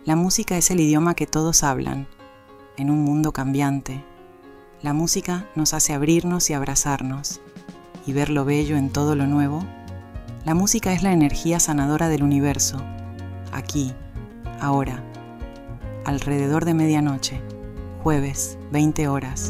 La música es el idioma que todos hablan, en un mundo cambiante. La música nos hace abrirnos y abrazarnos, y ver lo bello en todo lo nuevo. La música es la energía sanadora del universo, aquí, ahora, alrededor de medianoche, jueves, 20 horas.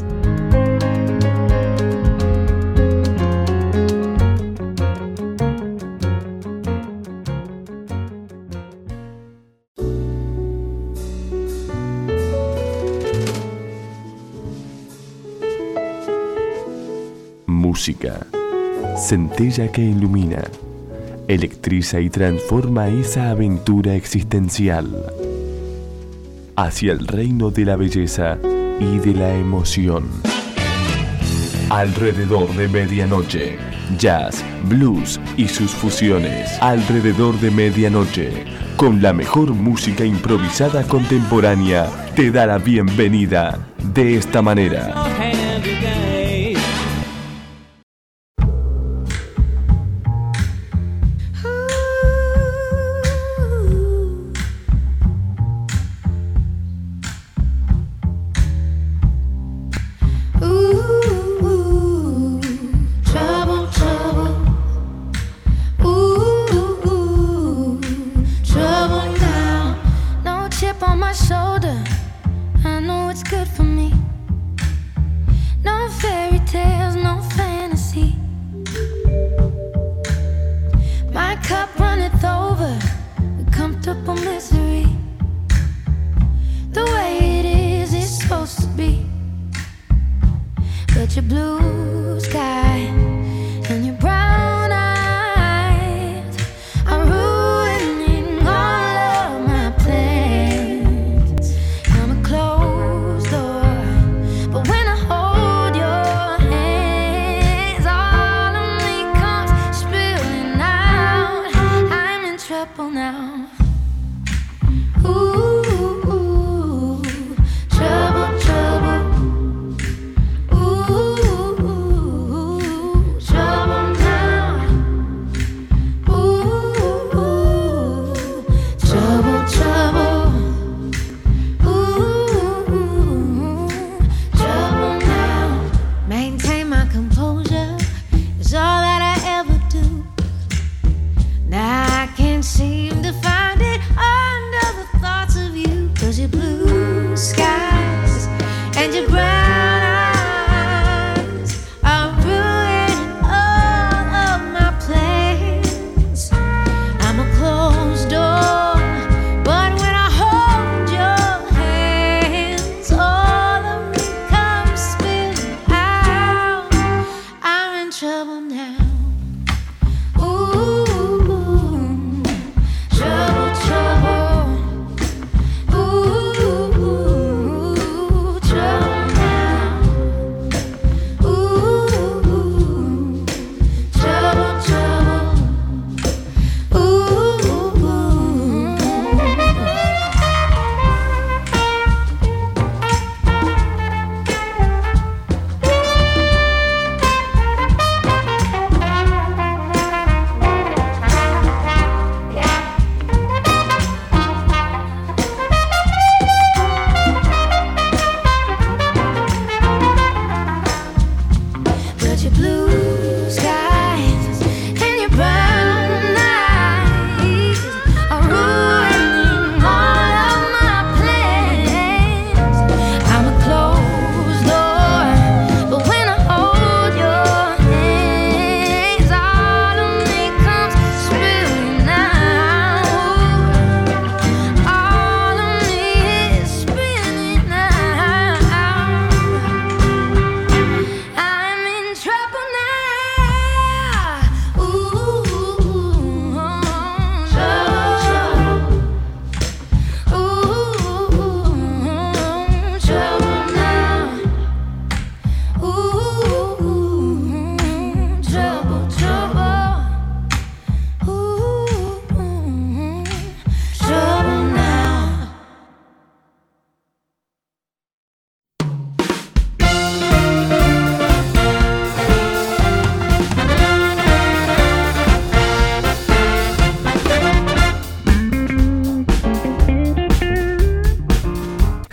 Música, centella que ilumina, electriza y transforma esa aventura existencial hacia el reino de la belleza y de la emoción. Alrededor de medianoche, jazz, blues y sus fusiones. Alrededor de medianoche, con la mejor música improvisada contemporánea, te da la bienvenida de esta manera.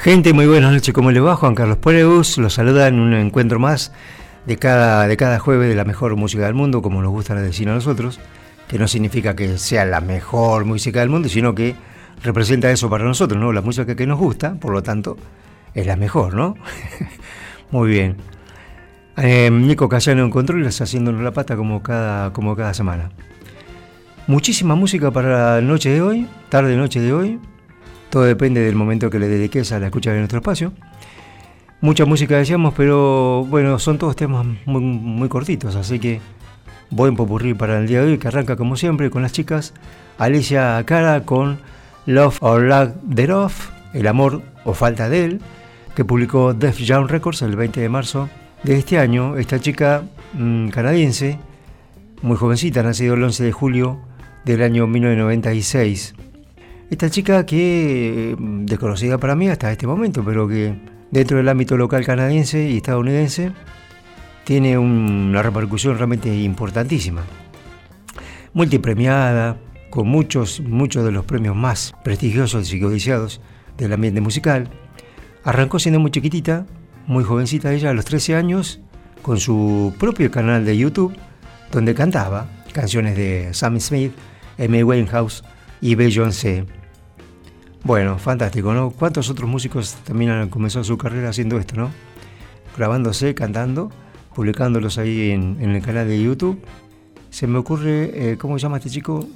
Gente, muy buenas noches, ¿cómo les va? Juan Carlos Poleus los saluda en un encuentro más de cada jueves de la mejor música del mundo, como nos gusta decir a nosotros, que no significa que sea la mejor música del mundo, sino que representa eso para nosotros, ¿no? La música que nos gusta, por lo tanto, es la mejor, ¿no? Muy bien. Nico Cayano en controles, haciéndonos la pata como cada semana. Muchísima música para la noche de hoy, tarde-noche de hoy. Todo depende del momento que le dediques a la escucha de nuestro espacio. Mucha música decíamos, pero bueno, son todos temas muy, muy cortitos, así que buen popurrí para el día de hoy, que arranca como siempre con las chicas. Alicia Cara con Love or Lack Thereof, El amor o falta de él, que publicó Def Jam Records el 20 de marzo de este año. Esta chica canadiense, muy jovencita, nacida el 11 de julio del año 1996. Esta chica que desconocida para mí hasta este momento, pero que dentro del ámbito local canadiense y estadounidense tiene una repercusión realmente importantísima. Multipremiada, con muchos de los premios más prestigiosos y codiciados del ambiente musical. Arrancó siendo muy chiquitita, muy jovencita ella, a los 13 años, con su propio canal de YouTube, donde cantaba canciones de Sam Smith, Amy Winehouse y Beyoncé. Bueno, fantástico, ¿no? ¿Cuántos otros músicos también han comenzado su carrera haciendo esto, ¿no? Grabándose, cantando, publicándolos ahí en el canal de YouTube. Se me ocurre, ¿cómo se llama este chico?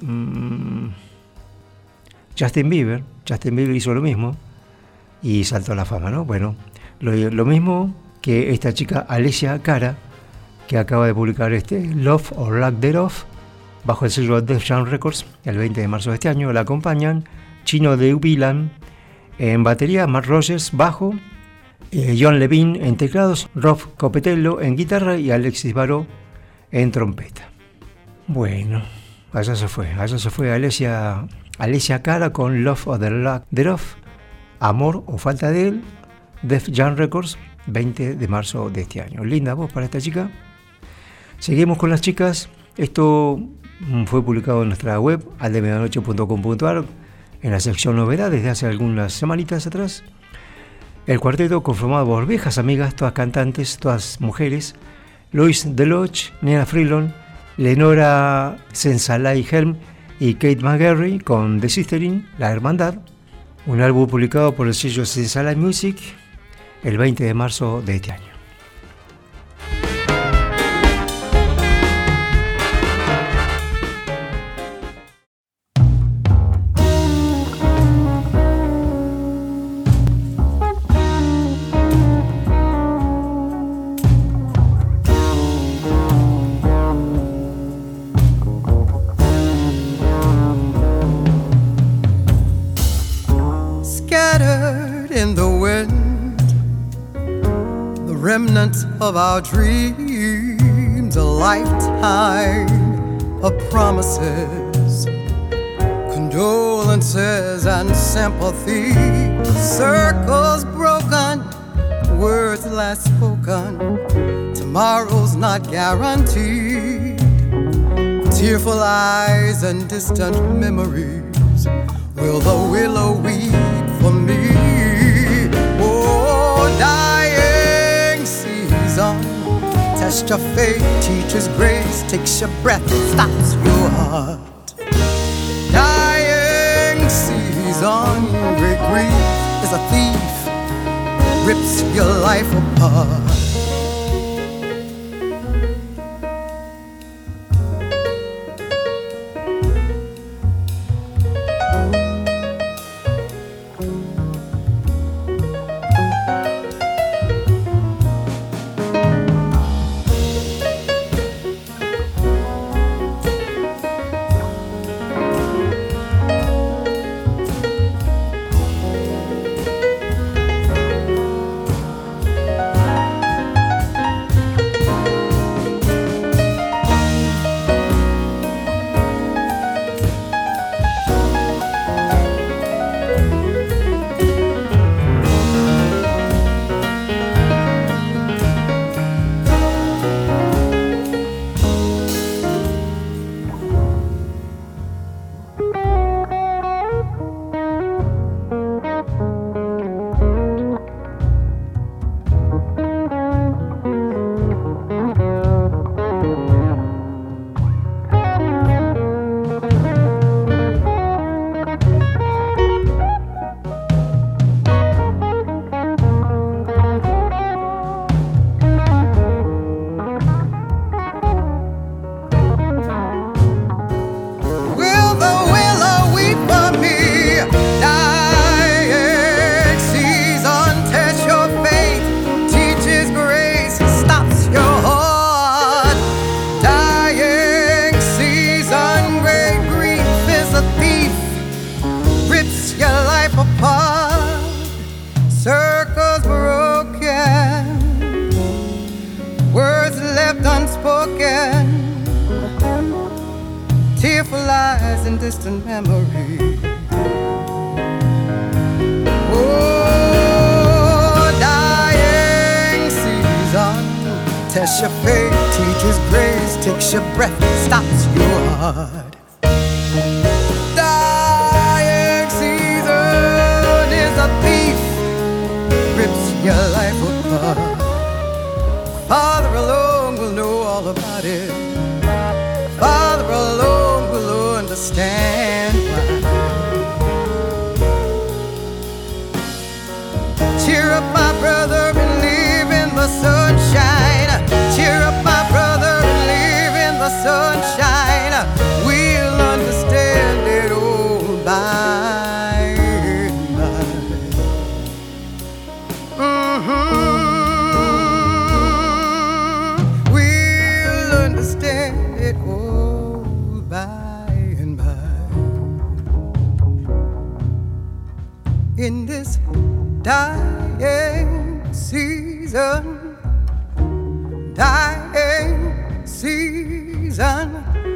Justin Bieber. Justin Bieber hizo lo mismo y saltó a la fama, ¿no? Bueno, lo mismo que esta chica Alicia Cara, que acaba de publicar Love or Lack Thereof, bajo el sello Def Jam Records, el 20 de marzo de este año. La acompañan Chino de Ubilan en batería, Mark Rogers bajo, John Levine en teclados, Rob Copetello en guitarra y Alexis Baró en trompeta. Bueno, allá se fue Alicia Cara con Love or the Lack Thereof, Amor o falta de él, Def Jam Records, 20 de marzo de este año. Linda voz para esta chica. Seguimos con las chicas. Esto fue publicado en nuestra web, aldemedianoche.com.ar, en la sección novedades de hace algunas semanitas atrás. El cuarteto conformado por viejas amigas, todas cantantes, todas mujeres: Louise Deloche, Nina Freelon, Lenora Sensalai Helm y Kate McGarry con The Sistering, La Hermandad, un álbum publicado por el sello Sensalai Music el 20 de marzo de este año. Remnants of our dreams, a lifetime of promises, condolences and sympathy, circles broken, words last spoken, tomorrow's not guaranteed, tearful eyes and distant memories, will the willow weep for me? Oh, dying season, test your faith, teaches grace, takes your breath, stops your heart. Dying season, great grief is a thief, rips your life apart. dies in distant memory. Oh, dying season, tests your fate, teaches grace, takes your breath, stops your heart. Dying season is a thief, rips your life apart. Father alone will know all about it. Father alone will understand why. Cheer up, my brother, believe in the sunshine. Cheer up, my brother, believe in the sunshine. We'll understand it all by and by. We'll understand it all by and by. In this dying season, dying season.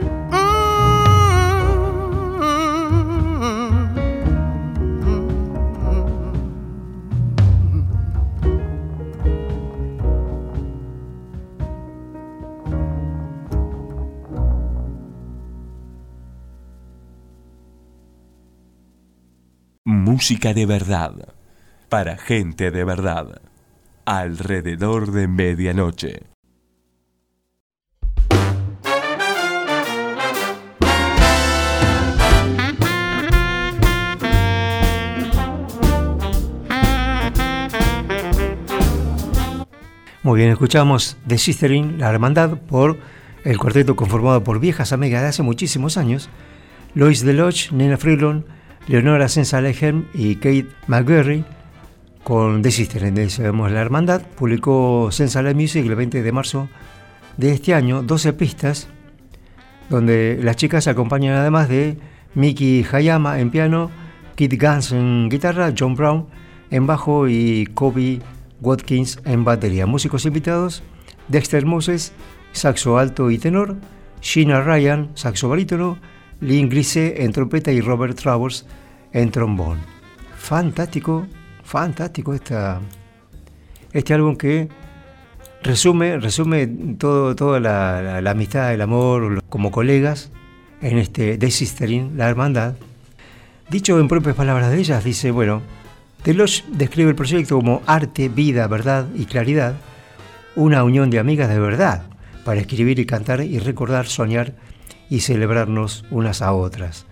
Música de verdad, para gente de verdad, alrededor de medianoche. Muy bien, escuchamos The Sistering, La Hermandad, por el cuarteto conformado por viejas amigas de hace muchísimos años, Lois DeLoach, Nina Freelon, Leonora Sensalehem y Kate McGarry, con The Sistering. Decimos La Hermandad. Publicó Sensalehem Music el 20 de marzo de este año 12 pistas, donde las chicas se acompañan además de Miki Hayama en piano, Kit Gans en guitarra, John Brown en bajo y Kobe Watkins en batería. Músicos invitados: Dexter Moses, saxo alto y tenor, Sheena Ryan, saxo barítono, Lynn Grise en trompeta y Robert Travers en trombón. Fantástico, fantástico este álbum que resume toda la amistad, el amor como colegas en este The Sistering, La Hermandad. Dicho en propias palabras de ellas, dice, bueno, DeLoach describe el proyecto como arte, vida, verdad y claridad, una unión de amigas de verdad para escribir y cantar y recordar, soñar y celebrarnos unas a otras.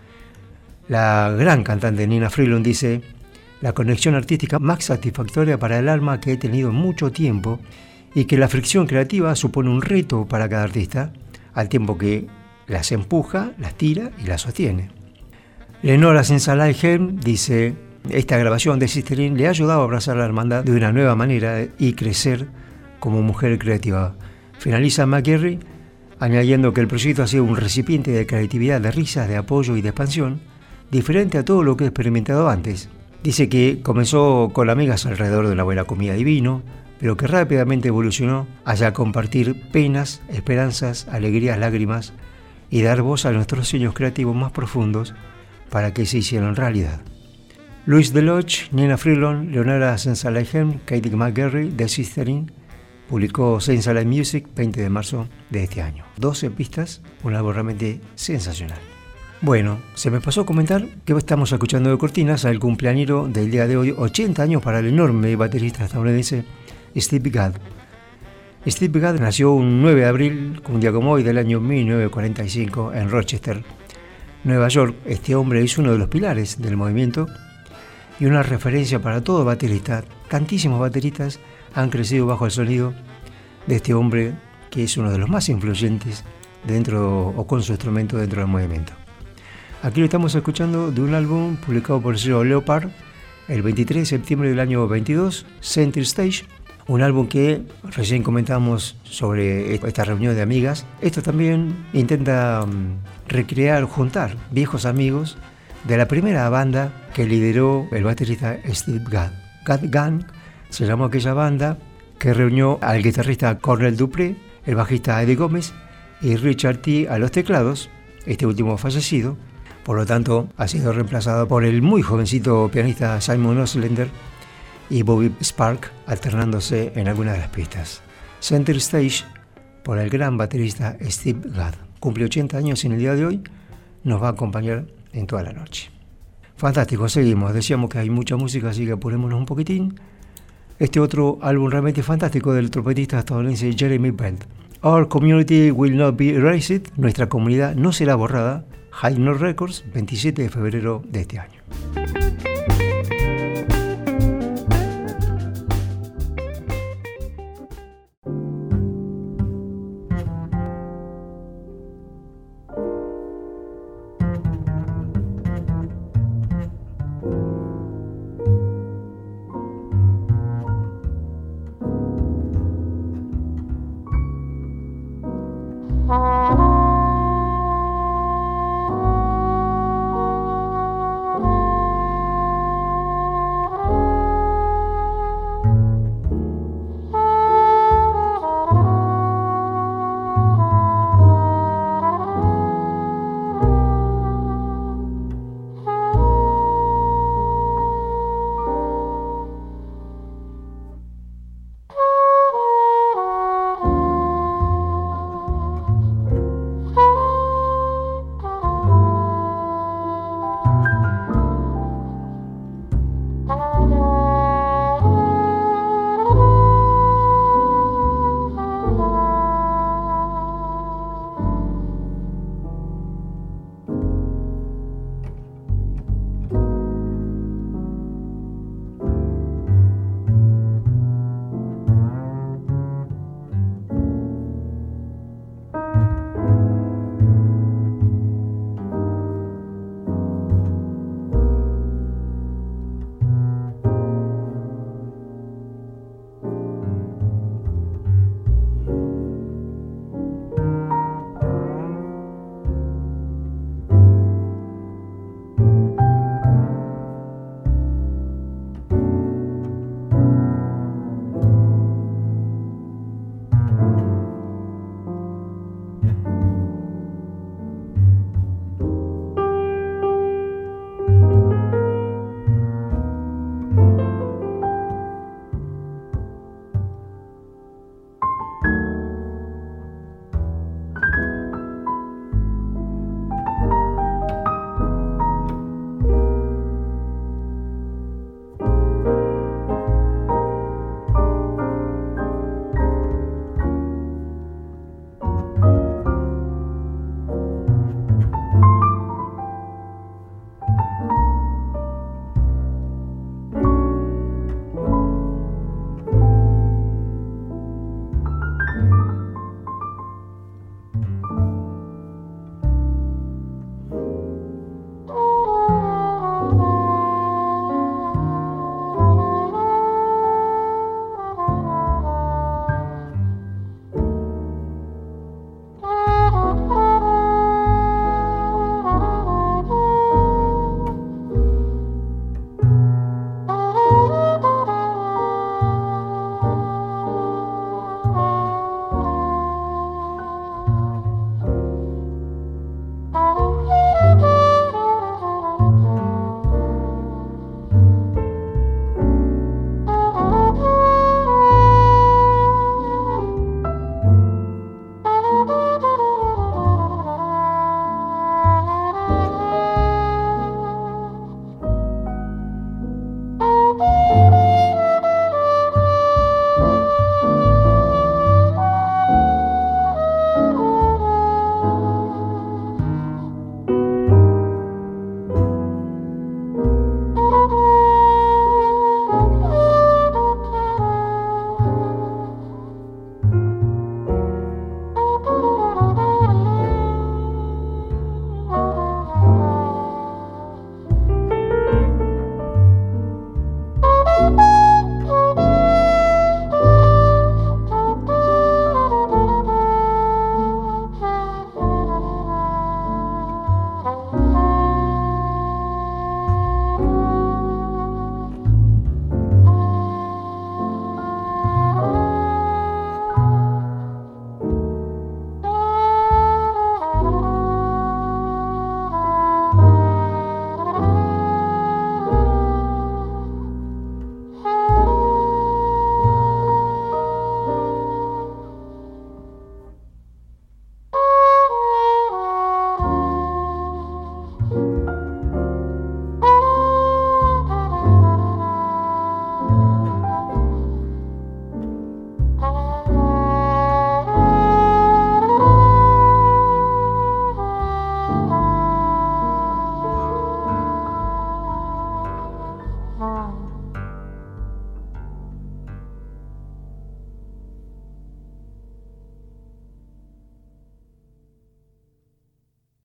La gran cantante Nina Freelon dice: la conexión artística más satisfactoria para el alma que he tenido en mucho tiempo, y que la fricción creativa supone un reto para cada artista, al tiempo que las empuja, las tira y las sostiene. Leonora Sensalehem dice: esta grabación de Sistering le ha ayudado a abrazar la hermandad de una nueva manera y crecer como mujer creativa. Finaliza McGarry añadiendo que el proyecto ha sido un recipiente de creatividad, de risas, de apoyo y de expansión, diferente a todo lo que he experimentado antes. Dice que comenzó con amigas alrededor de una buena comida y vino, pero que rápidamente evolucionó hacia compartir penas, esperanzas, alegrías, lágrimas y dar voz a nuestros sueños creativos más profundos para que se hicieran realidad. Lois DeLoach, Nina Freelon, Leonora Sensalehem, Katie McGarry, The Sistering, publicó Sensalehem Music 20 de marzo de este año. 12 pistas, un álbum realmente sensacional. Bueno, se me pasó a comentar que estamos escuchando de cortinas al cumpleañero del día de hoy, 80 años para el enorme baterista estadounidense Steve Gadd. Steve Gadd nació un 9 de abril, un día como hoy, del año 1945 en Rochester, Nueva York. Este hombre es uno de los pilares del movimiento y una referencia para todo baterista. Tantísimos bateristas han crecido bajo el sonido de este hombre, que es uno de los más influyentes dentro o con su instrumento dentro del movimiento. Aquí lo estamos escuchando de un álbum publicado por el sello Leopard el 23 de septiembre del año 22, Center Stage, un álbum que recién comentamos sobre esta reunión de amigas. Esto también intenta recrear, juntar viejos amigos de la primera banda que lideró el baterista Steve Gadd. Gadd Gang se llamó aquella banda, que reunió al guitarrista Cornell Dupree, el bajista Eddie Gómez y Richard T. a los teclados, este último fallecido, Por lo tanto, ha sido reemplazado por el muy jovencito pianista Simon Oslender y Bobby Spark, alternándose en algunas de las pistas. Center Stage por el gran baterista Steve Gadd. Cumple 80 años en el día de hoy, nos va a acompañar en toda la noche. Fantástico, seguimos. Decíamos que hay mucha música, así que apurémonos un poquitín. Este otro álbum realmente fantástico del trompetista estadounidense Jeremy Bent. Our Community Will Not Be Erased, nuestra comunidad no será borrada. High Note Records, 27 de febrero de este año.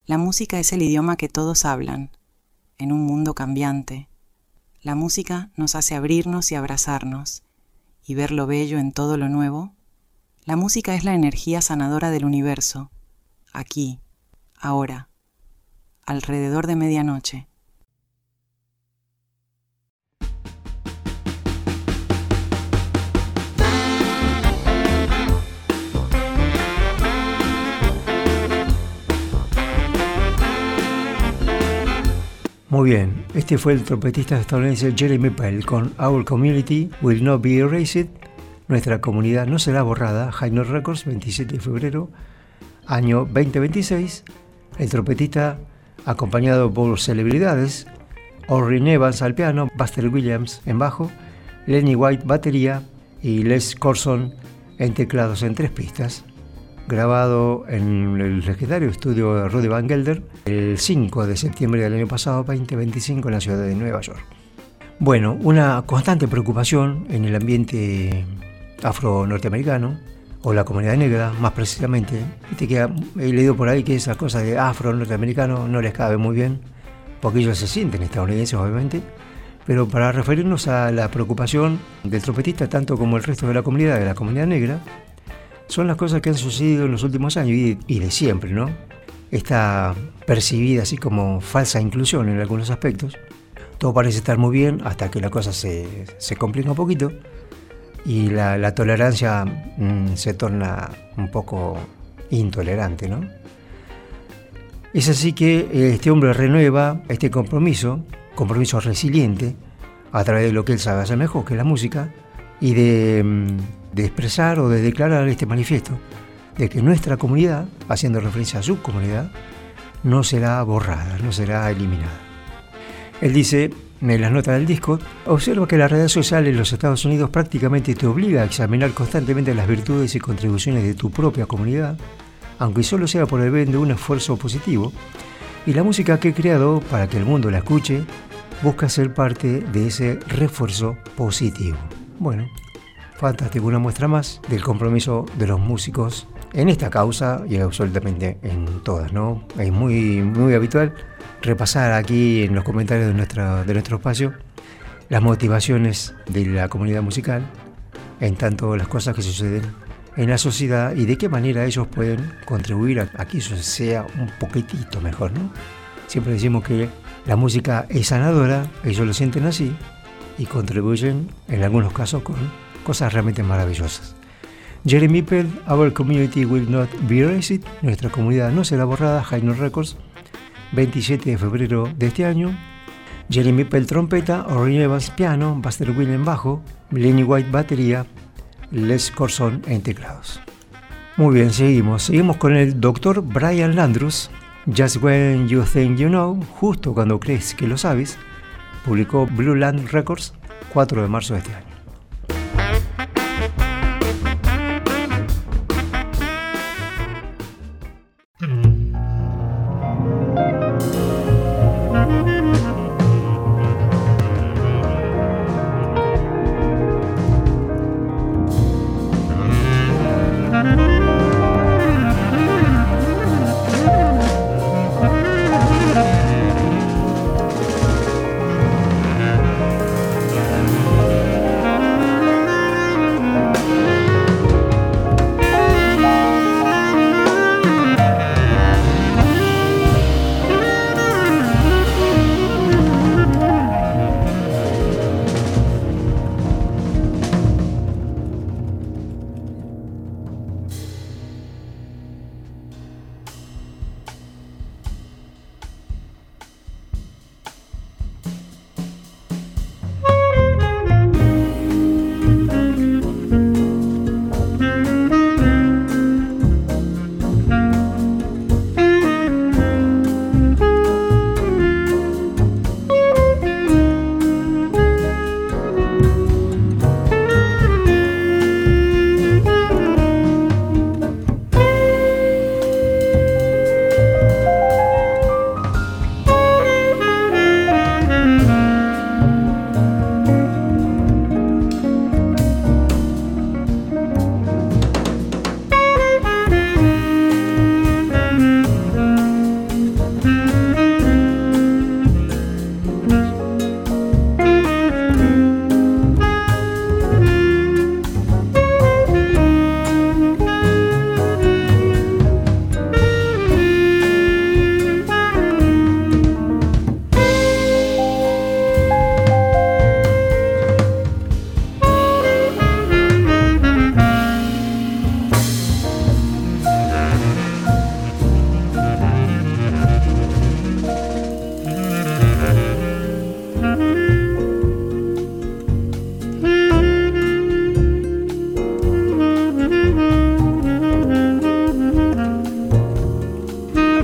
La música es el idioma que todos hablan, en un mundo cambiante. La música nos hace abrirnos y abrazarnos, y ver lo bello en todo lo nuevo. La música es la energía sanadora del universo, aquí, ahora, alrededor de medianoche. Muy bien, este fue el trompetista estadounidense Jeremy Pell con Our Community Will Not Be Erased, Nuestra Comunidad No Será Borrada, High Note Records, 27 de febrero, año 2026. El trompetista acompañado por celebridades, Orrin Evans al piano, Buster Williams en bajo, Lenny White batería y Les Corson en teclados en 3 pistas. Grabado en el legendario estudio de Rudy Van Gelder el 5 de septiembre del año pasado, 2025, en la ciudad de Nueva York. Bueno, una constante preocupación en el ambiente afro-norteamericano, o la comunidad negra más precisamente. Viste que he leído por ahí que esa cosa de afro-norteamericano no les cabe muy bien, porque ellos se sienten estadounidenses obviamente, pero para referirnos a la preocupación del trompetista, tanto como el resto de la comunidad negra, son las cosas que han sucedido en los últimos años y de siempre, ¿no? Está percibida así como falsa inclusión en algunos aspectos. Todo parece estar muy bien hasta que la cosa se complica un poquito y la tolerancia se torna un poco intolerante, ¿no? Es así que este hombre renueva este compromiso resiliente a través de lo que él sabe hacer mejor, que es la música, y de expresar o de declarar este manifiesto de que nuestra comunidad, haciendo referencia a su comunidad, no será borrada, no será eliminada. Él dice en las notas del disco: observa que la red social en los Estados Unidos prácticamente te obliga a examinar constantemente las virtudes y contribuciones de tu propia comunidad, aunque solo sea por el bien de un esfuerzo positivo, y la música que he creado para que el mundo la escuche busca ser parte de ese refuerzo positivo. Bueno, fantástico, una muestra más del compromiso de los músicos en esta causa y absolutamente en todas, ¿no? Es muy, muy habitual repasar aquí en los comentarios de nuestro espacio las motivaciones de la comunidad musical en tanto las cosas que suceden en la sociedad y de qué manera ellos pueden contribuir a que eso sea un poquitito mejor, ¿no? Siempre decimos que la música es sanadora, ellos lo sienten así y contribuyen en algunos casos con cosas realmente maravillosas. Jeremy Pell, Our Community Will Not Be Erased, Nuestra Comunidad No Será Borrada, High Note Records, 27 de febrero de este año. Jeremy Pell trompeta, Orrin Evans piano, Buster Williams bajo, Lenny White batería, Les Corson en teclados. Muy bien, seguimos con el Dr. Brian Landrus, Just When You Think You Know, justo cuando crees que lo sabes, publicó Blue Land Records, 4 de marzo de este año.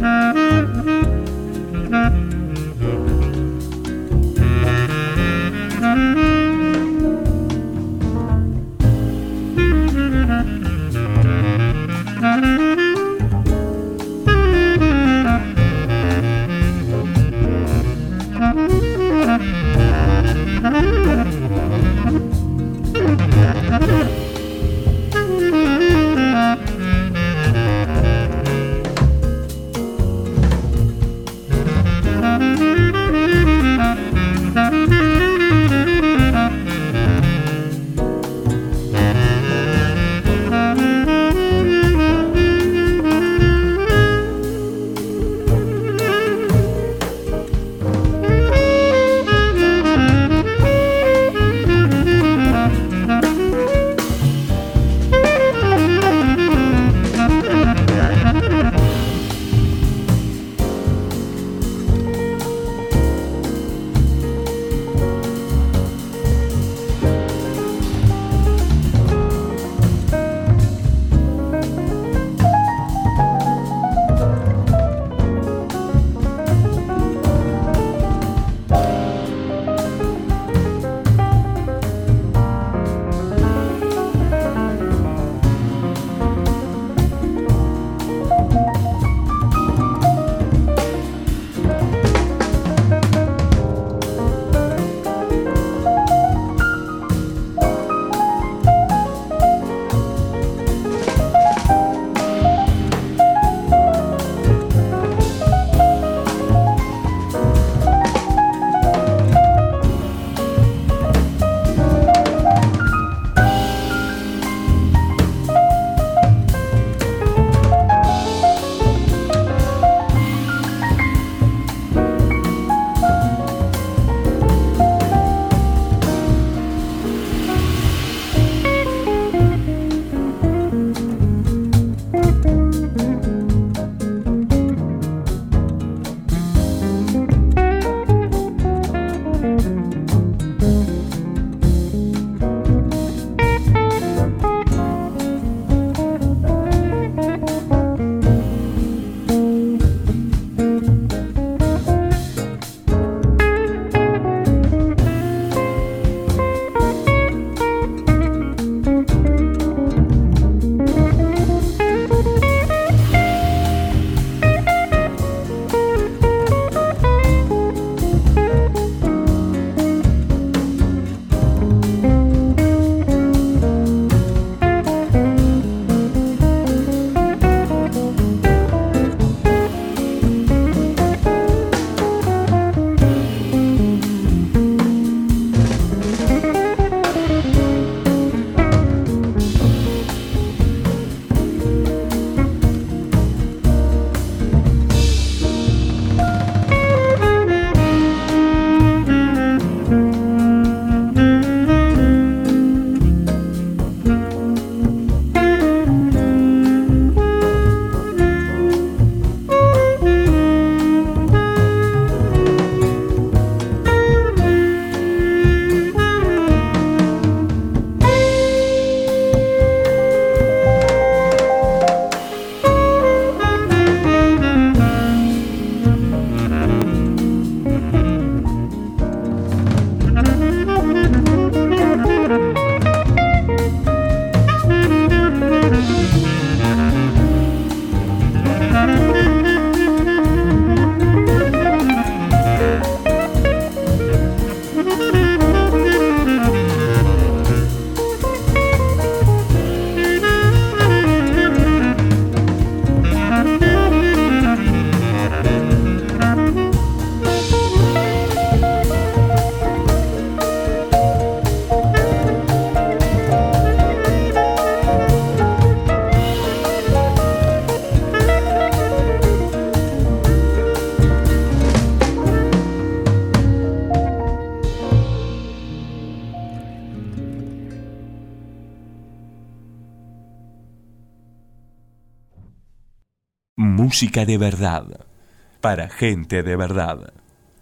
Música de verdad, para gente de verdad,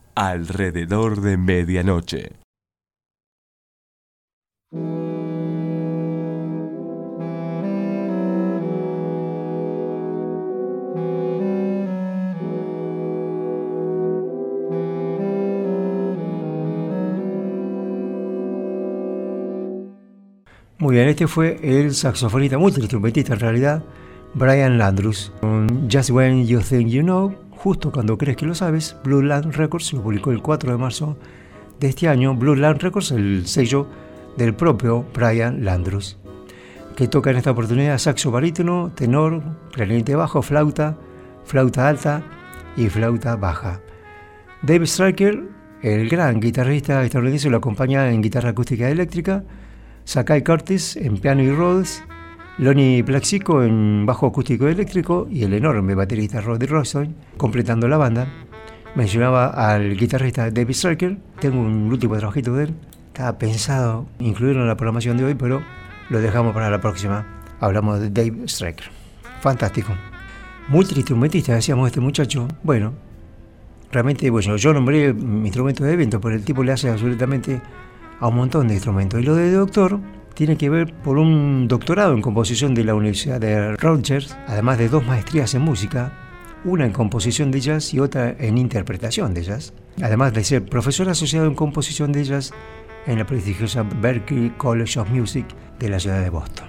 alrededor de medianoche. Muy bien, este fue el saxofonista, multiinstrumentista en realidad, Brian Landrus, con Just When You Think You Know, justo cuando crees que lo sabes. Blueland Records lo publicó el 4 de marzo de este año. Blueland Records, el sello del propio Brian Landrus, que toca en esta oportunidad saxo barítono, tenor, clarinete bajo, flauta alta y flauta baja. Dave Stryker, el gran guitarrista estadounidense, lo acompaña en guitarra acústica eléctrica, Sakai Curtis en piano y Rhodes, Lonnie Plaxico en bajo acústico eléctrico y el enorme baterista Roddy Royston completando la banda. Mencionaba al guitarrista Dave Stryker, tengo un último trabajito de él, estaba pensado incluirlo en la programación de hoy, pero lo dejamos para la próxima. Hablamos de Dave Stryker, fantástico. Multiinstrumentista, decíamos este muchacho. Bueno, realmente, bueno, yo nombré mi instrumento de evento, pero el tipo le hace absolutamente a un montón de instrumentos. Y lo de doctor tiene que ver por un doctorado en composición de la Universidad de Rutgers, además de 2 maestrías en música, una en composición de jazz y otra en interpretación de jazz, además de ser profesor asociado en composición de jazz en la prestigiosa Berklee College of Music de la ciudad de Boston.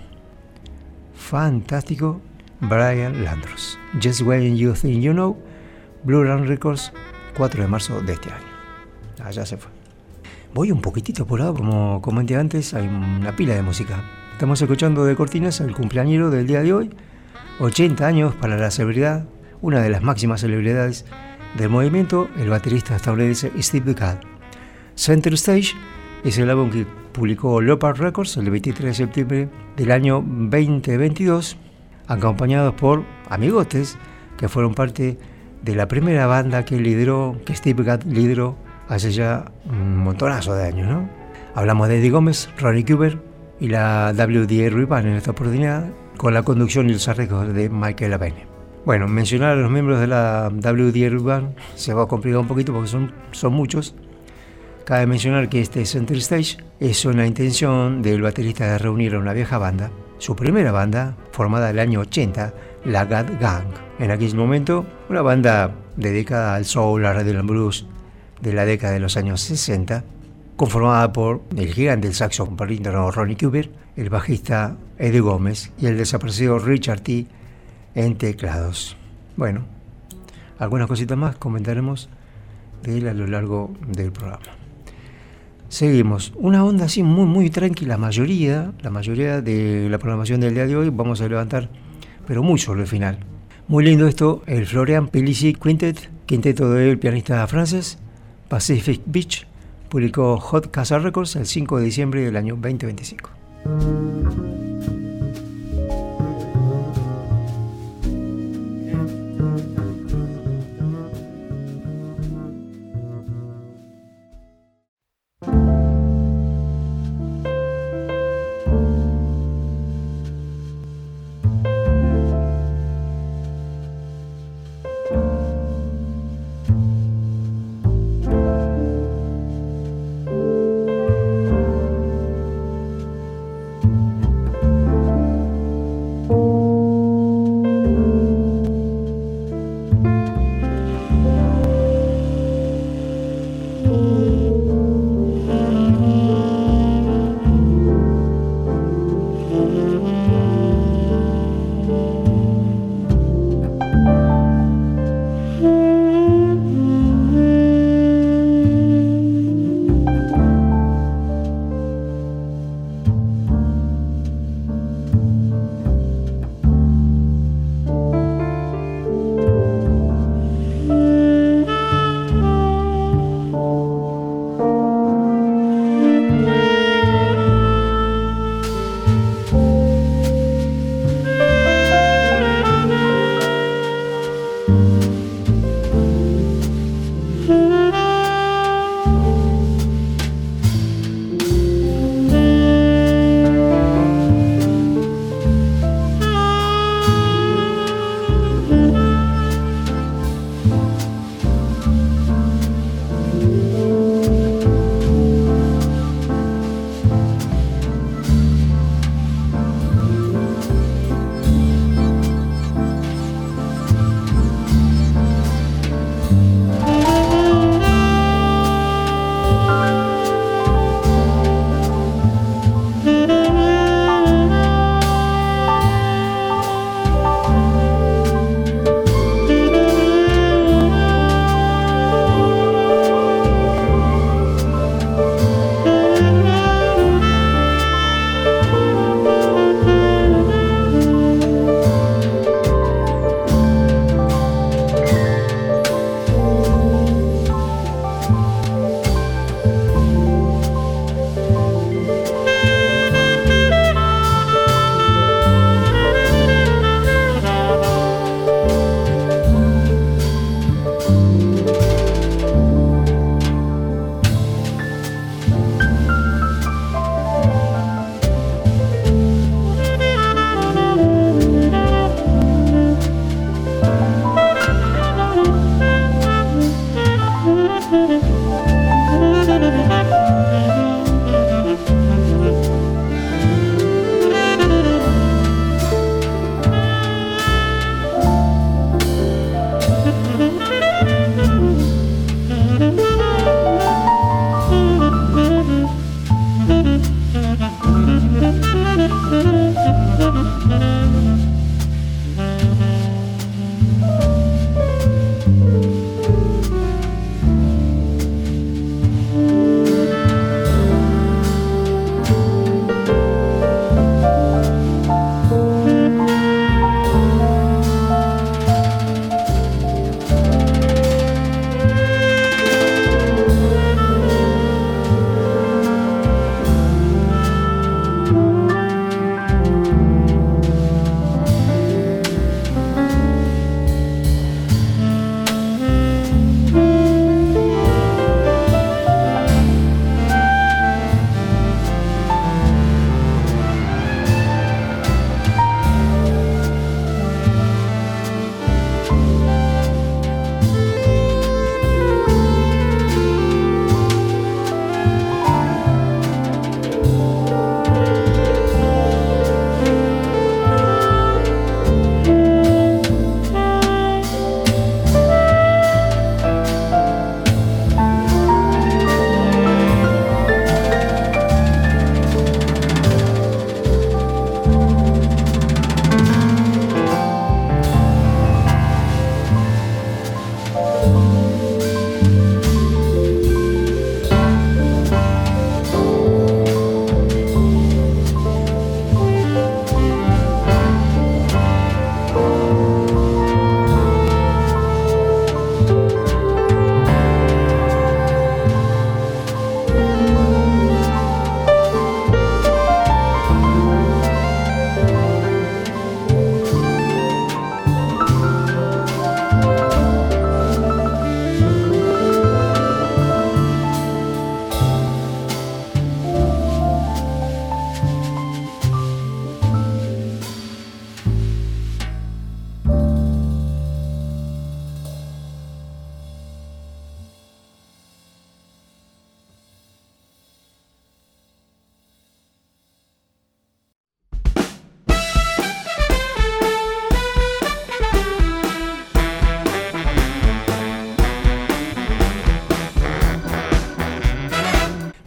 Fantástico, Brian Landrus. Just When You Think You Know, Blueland Records, 4 de marzo de este año. Ya se fue. Voy un poquitito por lado, como comenté antes, hay una pila de música. Estamos escuchando de cortinas el cumpleañero del día de hoy, 80 años para la celebridad, una de las máximas celebridades del movimiento, el baterista estadounidense Steve Gadd. Center Stage es el álbum que publicó Leopard Records el 23 de septiembre del año 2022, acompañados por amigotes que fueron parte de la primera banda que Steve Gadd lideró hace ya un montonazo de años, ¿no? Hablamos de Eddie Gómez, Ronnie Cuber y la WDR Band en esta oportunidad, con la conducción y los arreglos de Michael Avene. Bueno, mencionar a los miembros de la WDR Band se va a complicar un poquito porque son muchos. Cabe mencionar que este Center Stage es una intención del baterista de reunir a una vieja banda, su primera banda, formada en el año 80, la Gadd Gang. En aquel momento, una banda dedicada al soul, al rhythm and blues de la década de los años 60, conformada por el gigante del saxo barítono Ronnie Cuber, el bajista Eddie Gómez y el desaparecido Richard T. en teclados. Bueno, algunas cositas más comentaremos de él a lo largo del programa. Seguimos, una onda así muy tranquila, la mayoría de la programación del día de hoy vamos a levantar, pero muy sobre el final. Muy lindo esto, el Florian Pellisier Quintet, quinteto del pianista francés, Pacific Beach, publicó Hot Casa Records el 5 de diciembre del año 2025.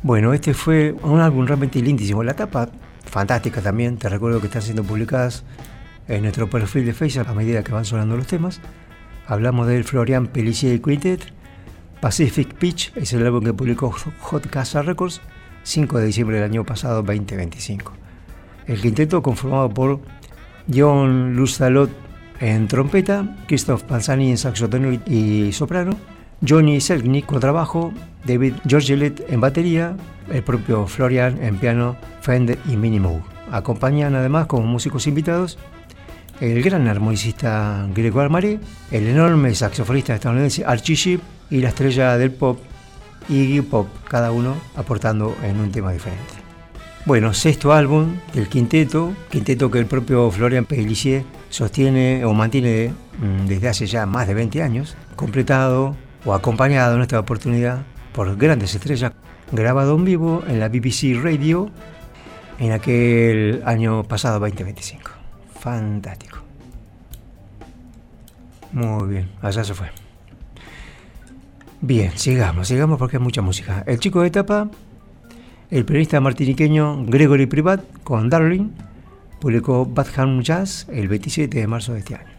Bueno, este fue un álbum realmente lindísimo. La tapa, fantástica también. Te recuerdo que están siendo publicadas en nuestro perfil de Facebook a medida que van sonando los temas. Hablamos del Florian Pellicier Quintet. Pacific Pitch es el álbum que publicó Hot Casa Records 5 de diciembre del año pasado, 2025. El quinteto conformado por John Lustalot en trompeta, Christoph Panzani en saxo tenor y soprano, Johnny Selknick contrabajo, David Georgelet en batería, el propio Florian en piano, Fender y Mini Moog. Acompañan además como músicos invitados el gran armonicista Grégoire Maré, el enorme saxofonista estadounidense Archie Shepp y la estrella del pop Iggy Pop, cada uno aportando en un tema diferente. Bueno, sexto álbum del quinteto que el propio Florian Pellicier sostiene o mantiene desde hace ya más de 20 años, completado o acompañado en esta oportunidad por grandes estrellas, grabado en vivo en la BBC Radio en aquel año pasado 2025. Fantástico. Muy bien, allá se fue. Bien, sigamos porque hay mucha música. El chico de tapa, el periodista martiniqueño Gregory Privat con Darling, publicó Batham Jazz el 27 de marzo de este año.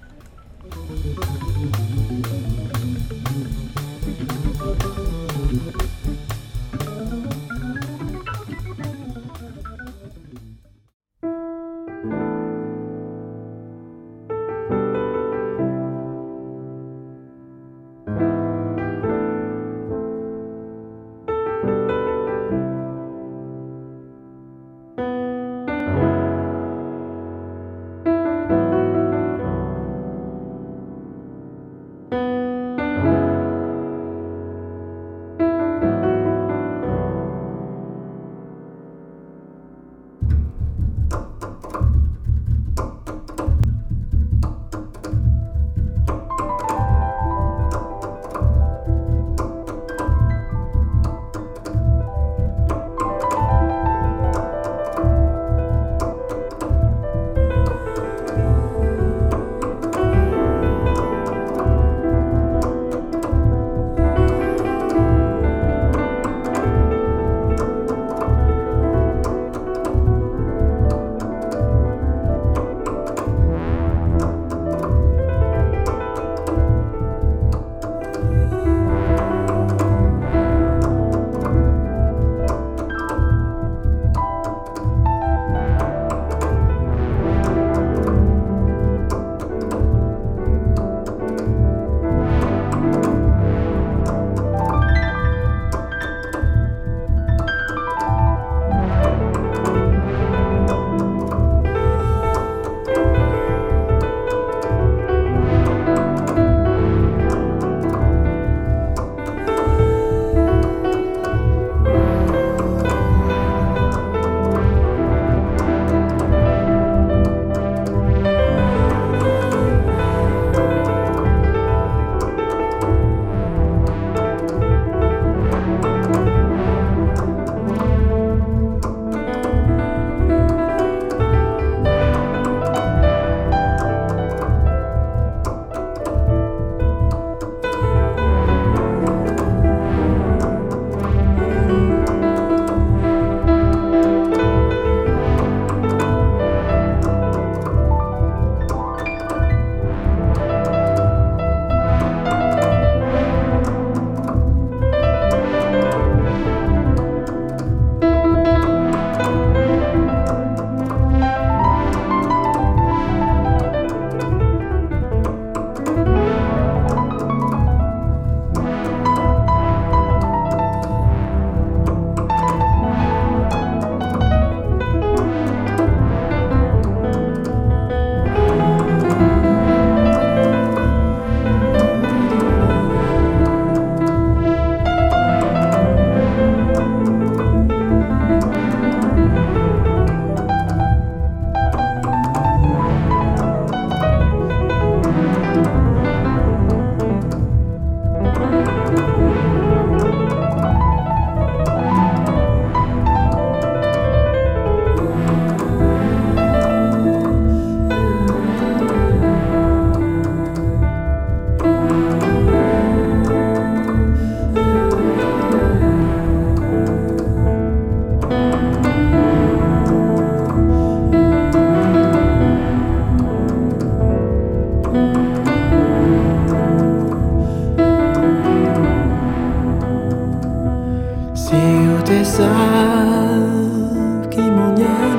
savent qu'ils m'ont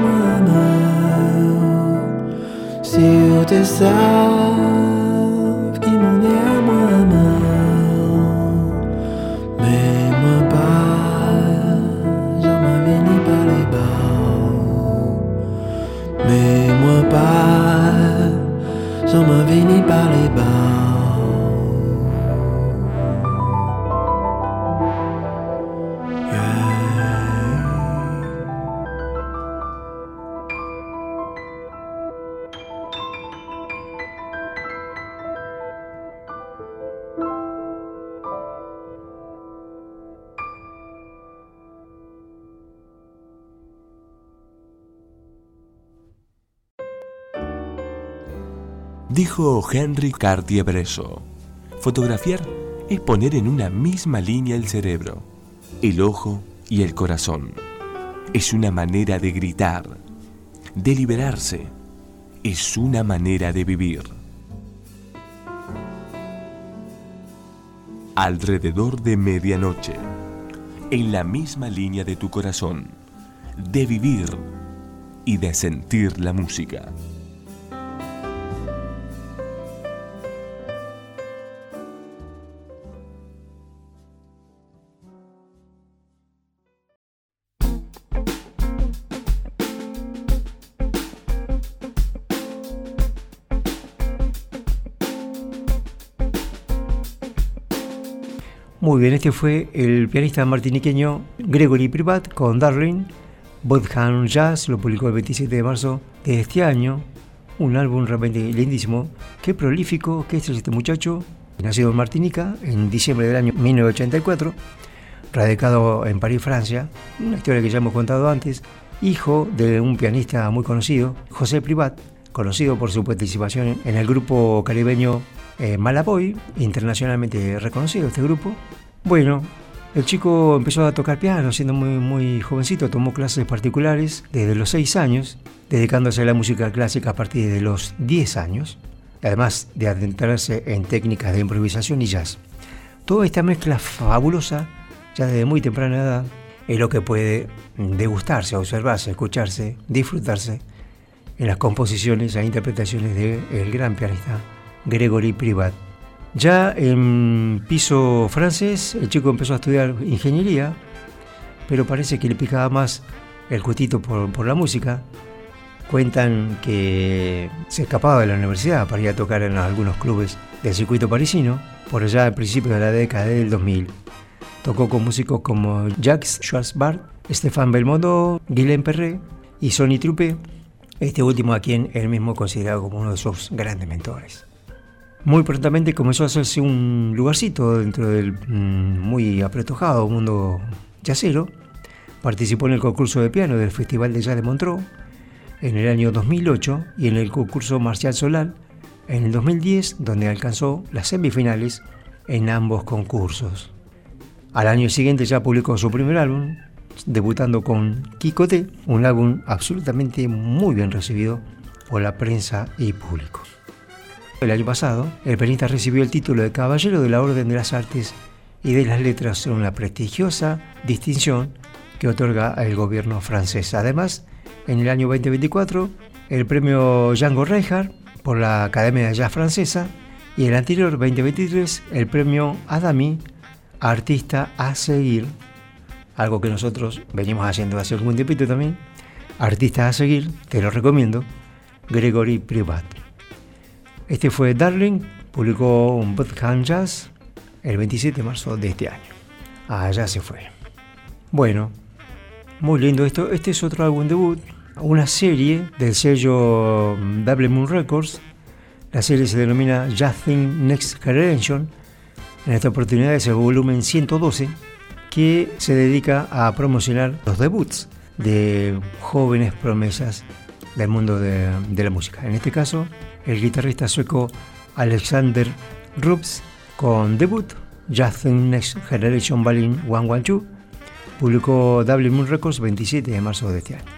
si eu te savent qu'ils m'ont mais moi pas, j'en m'avais ni par les bas, mais moi pas, j'en m'avais ni par les bas. Dijo Henry Cartier-Bresson, fotografiar es poner en una misma línea el cerebro, el ojo y el corazón. Es una manera de gritar, de liberarse, es una manera de vivir. Alrededor de medianoche, en la misma línea de tu corazón, de vivir y de sentir la música. Muy bien, este fue el pianista martiniqueño Gregory Privat con Darling. Botham Jazz lo publicó el 27 de marzo de este año. Un álbum realmente lindísimo. Qué prolífico que es este muchacho. Nacido en Martinica en diciembre del año 1984. Radicado en París, Francia. Una historia que ya hemos contado antes. Hijo de un pianista muy conocido, José Privat, conocido por su participación en el grupo caribeño Malaboy, internacionalmente reconocido este grupo. Bueno, el chico empezó a tocar piano siendo muy jovencito, tomó clases particulares desde los 6 años, dedicándose a la música clásica a partir de los 10 años, además de adentrarse en técnicas de improvisación y jazz. Toda esta mezcla fabulosa, ya desde muy temprana edad, es lo que puede degustarse, observarse, escucharse, disfrutarse en las composiciones e interpretaciones del gran pianista Gregory Privat. Ya en piso francés, el chico empezó a estudiar ingeniería, pero parece que le picaba más el gustito por la música. Cuentan que se escapaba de la universidad para ir a tocar en algunos clubes del circuito parisino, por allá al principio de la década del 2000. Tocó con músicos como Jacques Schwarzbart, Stéphane Belmondo, Guilain Perret y Sonny Trupe, este último a quien él mismo consideraba como uno de sus grandes mentores. Muy prontamente comenzó a hacerse un lugarcito dentro del muy apretojado mundo jazzero. Participó en el concurso de piano del Festival de Jazz de Montreux en el año 2008 y en el concurso Martial Solal en el 2010, donde alcanzó las semifinales en ambos concursos. Al año siguiente ya publicó su primer álbum, debutando con Quicoté, un álbum absolutamente muy bien recibido por la prensa y público. El año pasado, el pianista recibió el título de Caballero de la Orden de las Artes y de las Letras, una prestigiosa distinción que otorga el gobierno francés. Además, en el año 2024, el premio Django Reinhardt por la Academia de Jazz Francesa y el anterior 2023, el premio Adami, Artista a Seguir, algo que nosotros venimos haciendo hace algún tiempito también. Artista a Seguir, te lo recomiendo, Gregory Privat. Este fue Darling, publicó un Botham Jazz el 27 de marzo de este año. Ya se fue. Bueno, muy lindo esto. Este es otro álbum debut, una serie del sello Double Moon Records. La serie se denomina Jazz Thing Next Generation. En esta oportunidad es el volumen 112, que se dedica a promocionar los debuts de jóvenes promesas del mundo de la música. En este caso, el guitarrista sueco Alexander Rups con debut Jazz Thing Next Generation Volume 112, publicó Double Moon Records 27 de marzo de este año.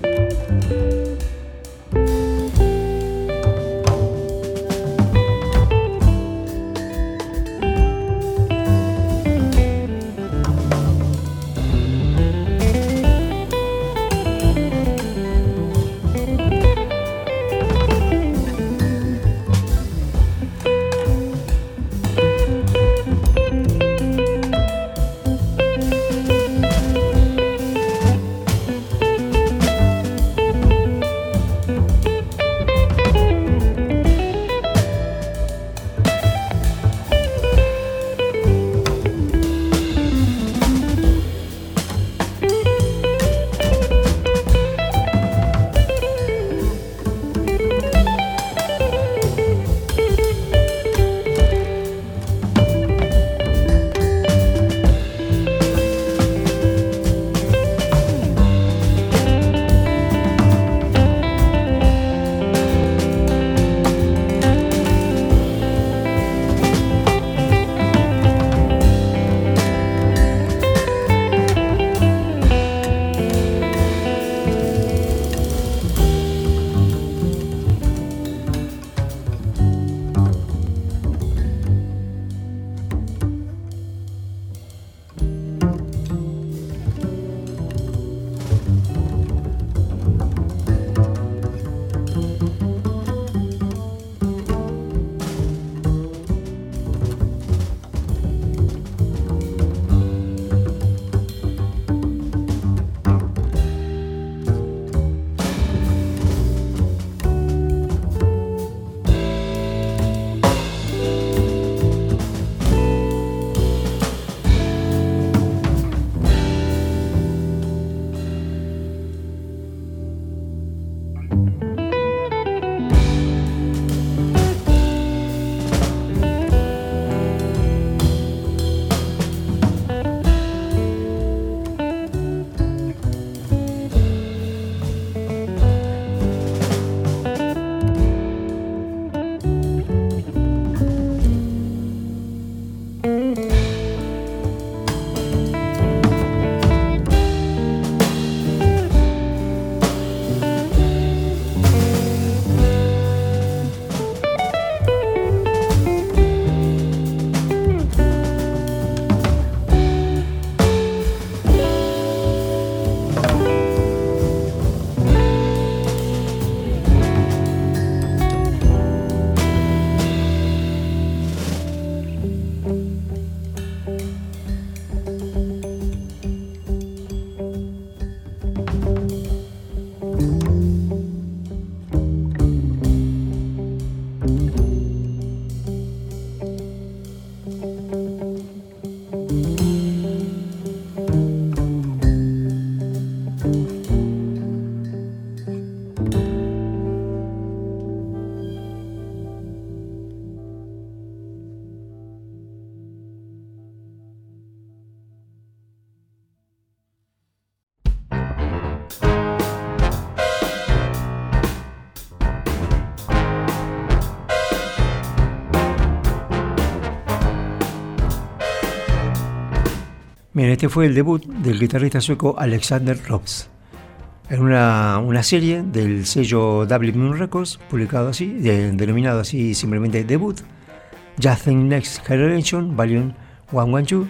Bien, este fue el debut del guitarrista sueco Alexander Robs en una serie del sello W Moon Records, publicado así, denominado así simplemente Debut, Just Think Next Generation, Volume 112.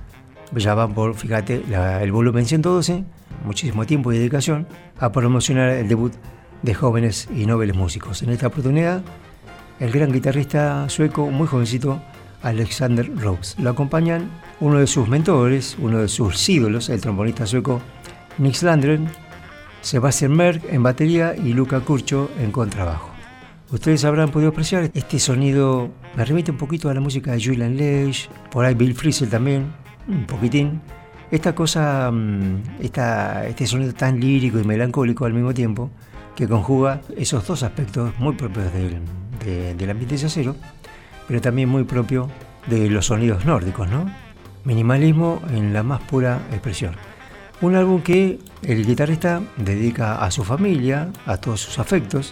Ya van por, fíjate, el volumen 112, muchísimo tiempo y dedicación a promocionar el debut de jóvenes y nobles músicos. En esta oportunidad, el gran guitarrista sueco, muy jovencito, Alexander Robs. Lo acompañan uno de sus mentores, uno de sus ídolos, el trombonista sueco Nils Landgren, Sebastian Merck en batería y Luca Curcio en contrabajo. Ustedes habrán podido apreciar este sonido, me remite un poquito a la música de Julian Lage, por ahí Bill Frisell también, un poquitín. Esta cosa, este sonido tan lírico y melancólico al mismo tiempo, que conjuga esos dos aspectos muy propios del ambiente jazzero, pero también muy propio de los sonidos nórdicos, ¿no? Minimalismo en la más pura expresión. Un álbum que el guitarrista dedica a su familia, a todos sus afectos.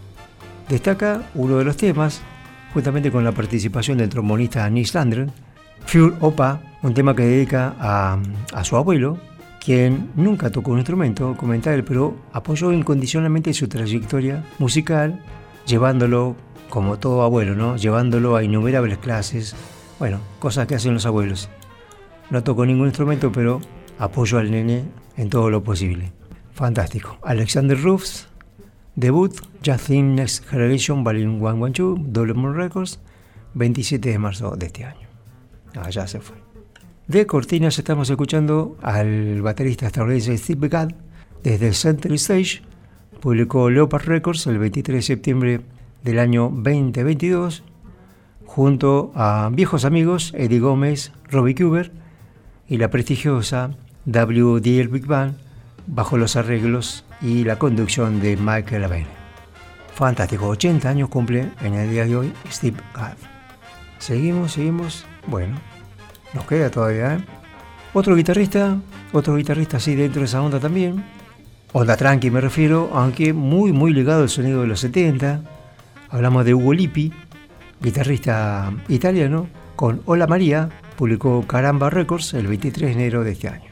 Destaca uno de los temas, justamente con la participación del trombonista Nils Landgren, Fjord Opa, un tema que dedica a su abuelo, quien nunca tocó un instrumento, comenta él, pero apoyó incondicionalmente su trayectoria musical, llevándolo, como todo abuelo, ¿no? Llevándolo a innumerables clases, bueno, cosas que hacen los abuelos. No tocó ningún instrumento, pero apoyó al nene en todo lo posible. Fantástico. Alexander Ruffs, debut, Just Think Next Generation, Volume 112, Double Moon Records, 27 de marzo de este año. Ya se fue. De cortinas estamos escuchando al baterista estadounidense Steve Gadd desde el Center Stage. Publicó Leopard Records el 23 de septiembre del año 2022 junto a viejos amigos Eddie Gómez, Robbie Kuber y la prestigiosa WDL Big Band bajo los arreglos y la conducción de Michael Avene. Fantástico, 80 años cumple en el día de hoy Steve Gadd. Seguimos, bueno, nos queda todavía, ¿eh? Otro guitarrista así dentro de esa onda también, onda tranqui me refiero, aunque muy ligado al sonido de los 70. Hablamos de Ugo Lippi, guitarrista italiano, con Hola María, publicó Caramba Records el 23 de enero de este año.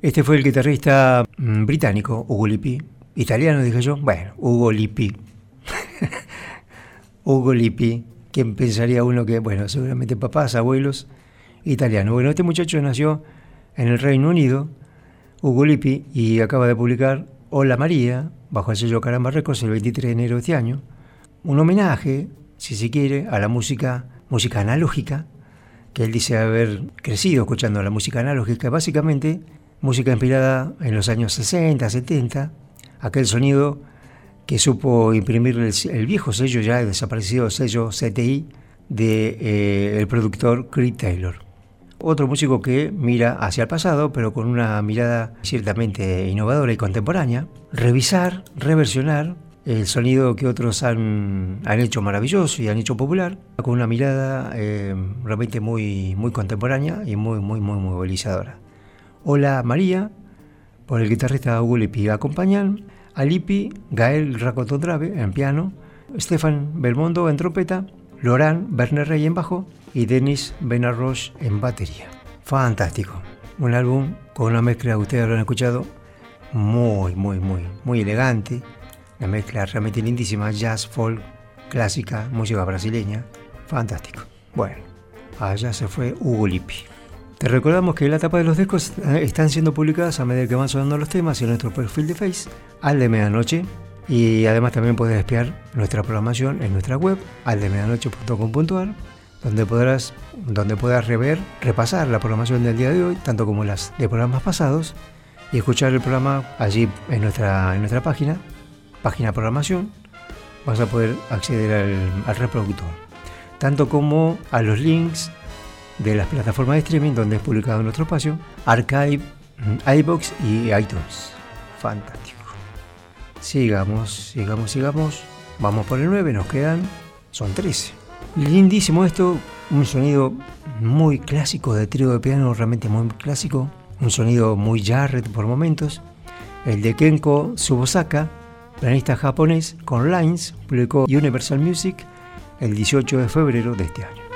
Este fue el guitarrista británico, Hugo Lippi. Italiano, dije yo. Bueno, Hugo Lippi. Hugo Lippi. ¿Quién pensaría uno que, bueno, seguramente papás, abuelos, italianos? Bueno, este muchacho nació en el Reino Unido, Hugo Lippi, y acaba de publicar Hola María, bajo el sello Caramba Records, el 23 de enero de este año. Un homenaje, si se quiere, a la música analógica, que él dice haber crecido escuchando la música analógica, básicamente música inspirada en los años 60, 70, aquel sonido que supo imprimir el viejo sello, ya desaparecido sello CTI, el productor Creed Taylor. Otro músico que mira hacia el pasado, pero con una mirada ciertamente innovadora y contemporánea. Revisar, reversionar el sonido que otros han hecho maravilloso y han hecho popular, con una mirada realmente muy, muy contemporánea y muy movilizadora. Hola María, por el guitarrista Hugo Lippi. Acompañan a Lippi, Gael Racotondrave en piano, Stefan Belmondo en trompeta, Laurent Berner-Rey en bajo y Denis Benarroche en batería. Fantástico. Un álbum con una mezcla, ustedes lo han escuchado, muy elegante. Una mezcla realmente lindísima, jazz, folk, clásica, música brasileña. Fantástico. Bueno, allá se fue Hugo Lippi. Te recordamos que la tapa de los discos están siendo publicadas a medida que van sonando los temas en nuestro perfil de Face, al de medianoche, y además también puedes espiar nuestra programación en nuestra web, aldemedianoche.com.ar, donde podrás repasar la programación del día de hoy, tanto como las de programas pasados, y escuchar el programa allí en nuestra página programación. Vas a poder acceder al reproductor, tanto como a los links de las plataformas de streaming donde es publicado nuestro espacio, Archive, iVoox y iTunes. Fantástico. Sigamos. Vamos por el 9, son 13. Lindísimo esto, un sonido muy clásico de trío de piano, realmente muy clásico, un sonido muy Jarrett por momentos. El de Kenko Tsubosaka, pianista japonés, con Lines, publicó Universal Music el 18 de febrero de este año.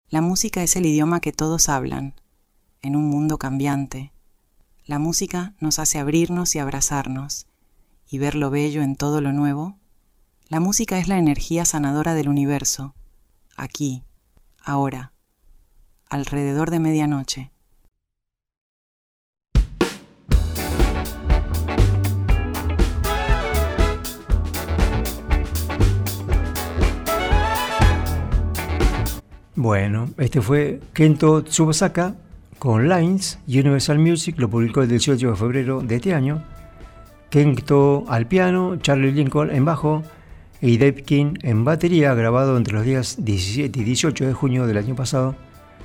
La música es el idioma que todos hablan, en un mundo cambiante. La música nos hace abrirnos y abrazarnos, y ver lo bello en todo lo nuevo. La música es la energía sanadora del universo, aquí, ahora, alrededor de medianoche. Bueno, este fue Kento Tsubosaka con Lines. Universal Music lo publicó el 18 de febrero de este año. Kento al piano, Charlie Lincoln en bajo y Dave King en batería, grabado entre los días 17 y 18 de junio del año pasado,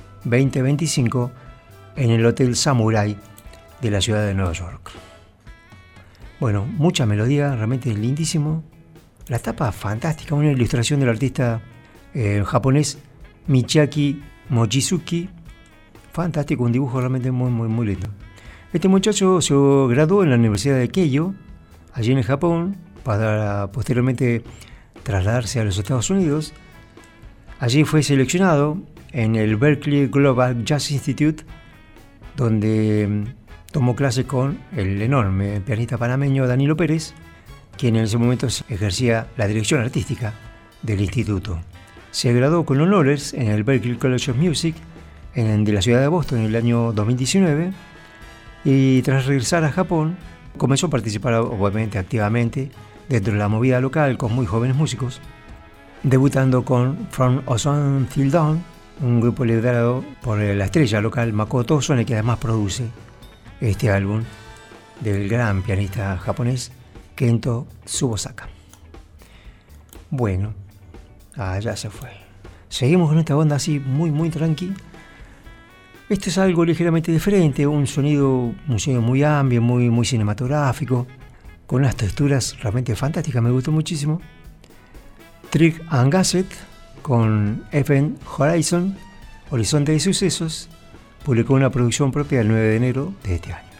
2025, en el Hotel Samurai de la ciudad de Nueva York. Bueno, mucha melodía, realmente lindísimo. La tapa fantástica, una ilustración del artista japonés Michiaki Mochizuki. Fantástico, un dibujo realmente muy lindo. Este muchacho se graduó en la Universidad de Keio, allí en el Japón, para posteriormente trasladarse a los Estados Unidos. Allí fue seleccionado en el Berklee Global Jazz Institute, donde tomó clases con el enorme pianista panameño Danilo Pérez, quien en ese momento ejercía la dirección artística del instituto. Se graduó con honores en el Berklee College of Music de la ciudad de Boston en el año 2019 y tras regresar a Japón comenzó a participar obviamente activamente dentro de la movida local con muy jóvenes músicos, debutando con From Ozone Till Dawn, un grupo liderado por la estrella local Makoto Ozone, que además produce este álbum del gran pianista japonés Kento Tsubosaka. Bueno, ya se fue. Seguimos con esta banda así muy tranqui. Esto es algo ligeramente diferente, un sonido muy amplio, muy cinematográfico, con unas texturas realmente fantásticas, me gustó muchísimo. Trick and Gasset con Event Horizon, Horizonte de Sucesos, publicó una producción propia el 9 de enero de este año.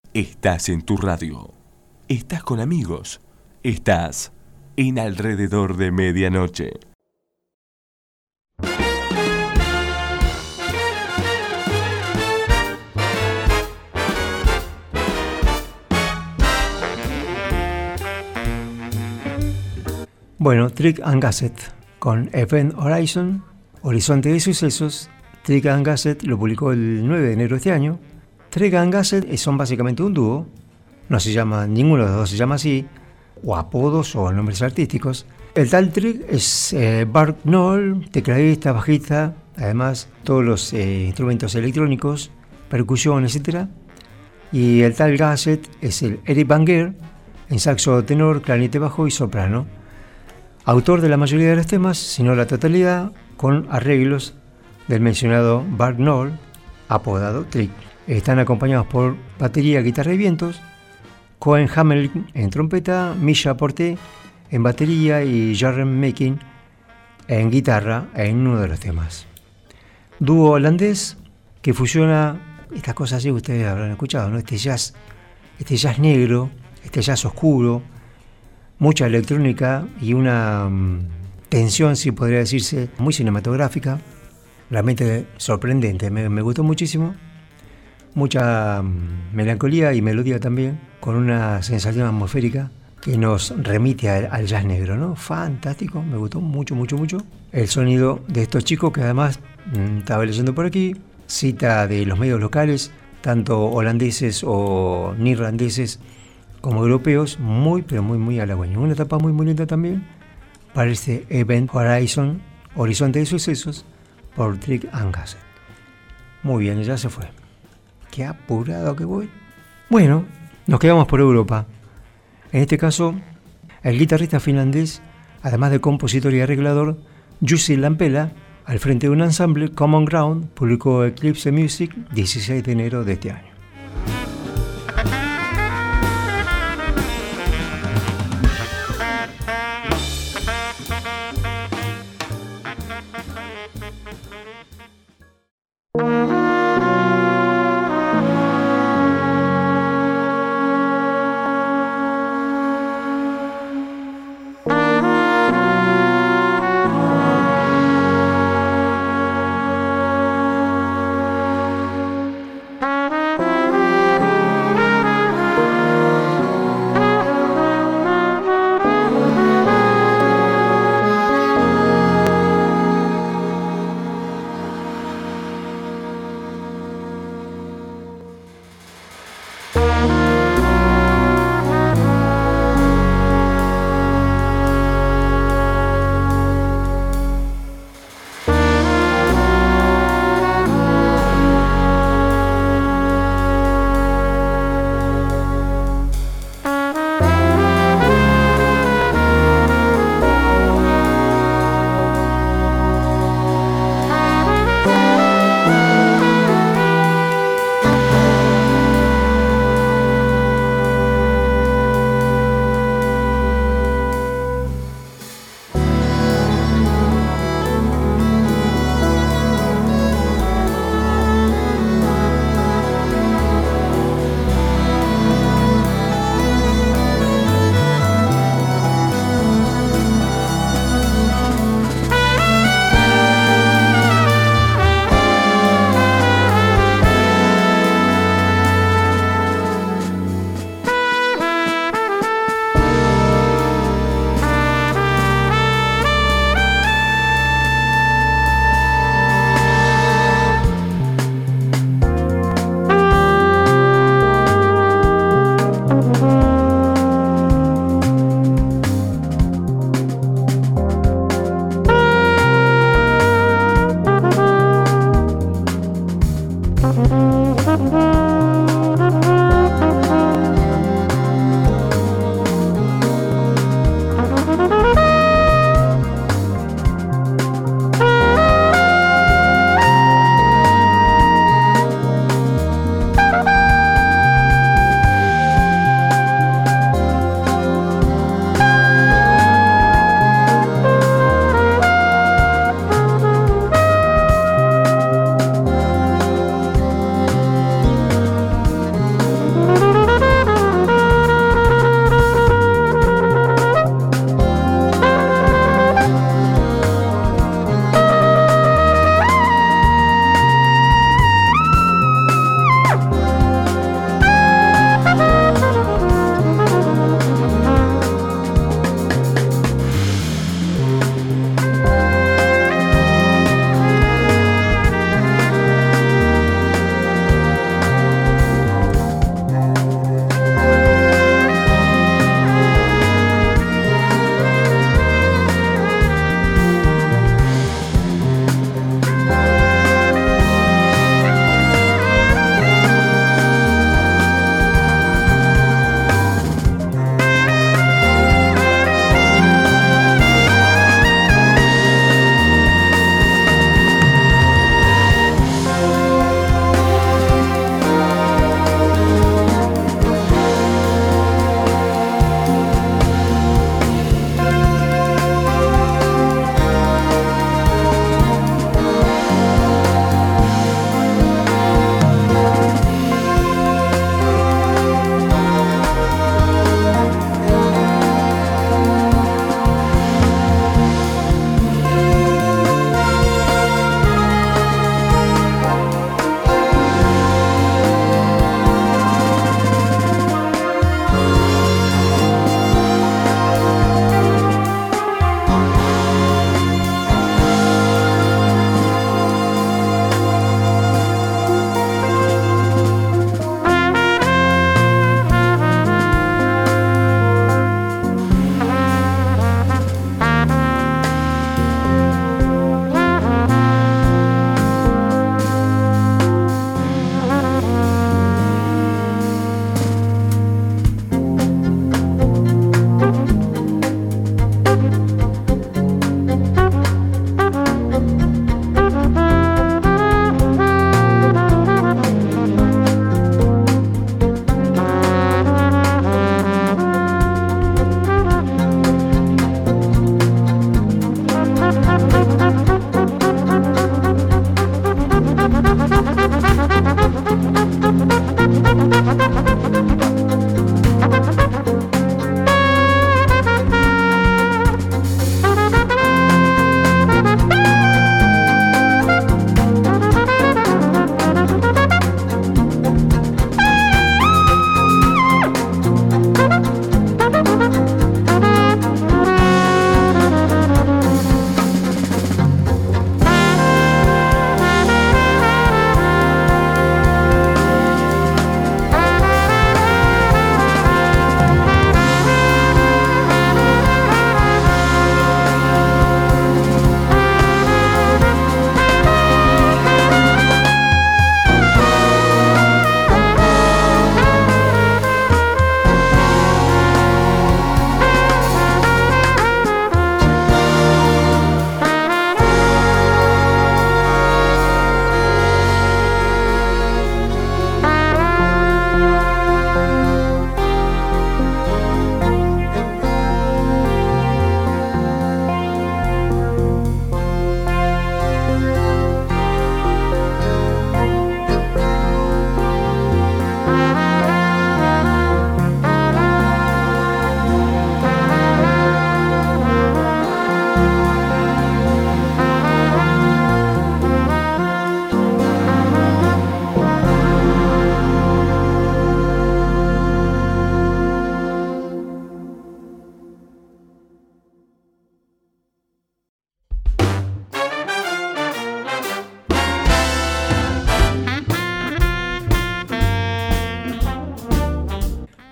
Estás en tu radio. Estás con amigos. Estás en Alrededor de Medianoche. Bueno, Trick and Gasset con Event Horizon, Horizonte de Sucesos. Trick and Gasset lo publicó el 9 de enero de este año. Trick and Gasset son básicamente un dúo. No se llama, ninguno de los dos se llama así, o apodos o nombres artísticos. El tal Trick es Bart Knoll, tecladista, bajista, además todos los instrumentos electrónicos, percusión, etc. Y el tal Gasset es el Eric Banger, en saxo tenor, clarinete bajo y soprano. Autor de la mayoría de los temas, si no la totalidad, con arreglos del mencionado Bart Knoll, apodado Trick. Están acompañados por batería, guitarra y vientos, Cohen Hamelin en trompeta, Misha Porté en batería y Jaren Mekin en guitarra en uno de los temas. Dúo holandés que fusiona estas cosas así, ustedes habrán escuchado, ¿no? Este jazz negro, este jazz oscuro, mucha electrónica y una tensión, si podría decirse, muy cinematográfica, realmente sorprendente, me gustó muchísimo. Mucha melancolía y melodía también, con una sensación atmosférica que nos remite al jazz negro, ¿no? Fantástico, me gustó mucho, mucho, mucho. El sonido de estos chicos, que además, estaba leyendo por aquí, cita de los medios locales, tanto holandeses o neerlandeses como europeos, muy, pero muy, muy halagüeño. Una etapa muy, muy linda también para este Event Horizon, Horizonte de Sucesos, por Trick and Gasset. Muy bien, ya se fue. Qué apurado que voy. Bueno, nos quedamos por Europa. En este caso, el guitarrista finlandés, además de compositor y arreglador, Jussi Lampela, al frente de un ensamble, Common Ground, publicó Eclipse Music 16 de enero de este año.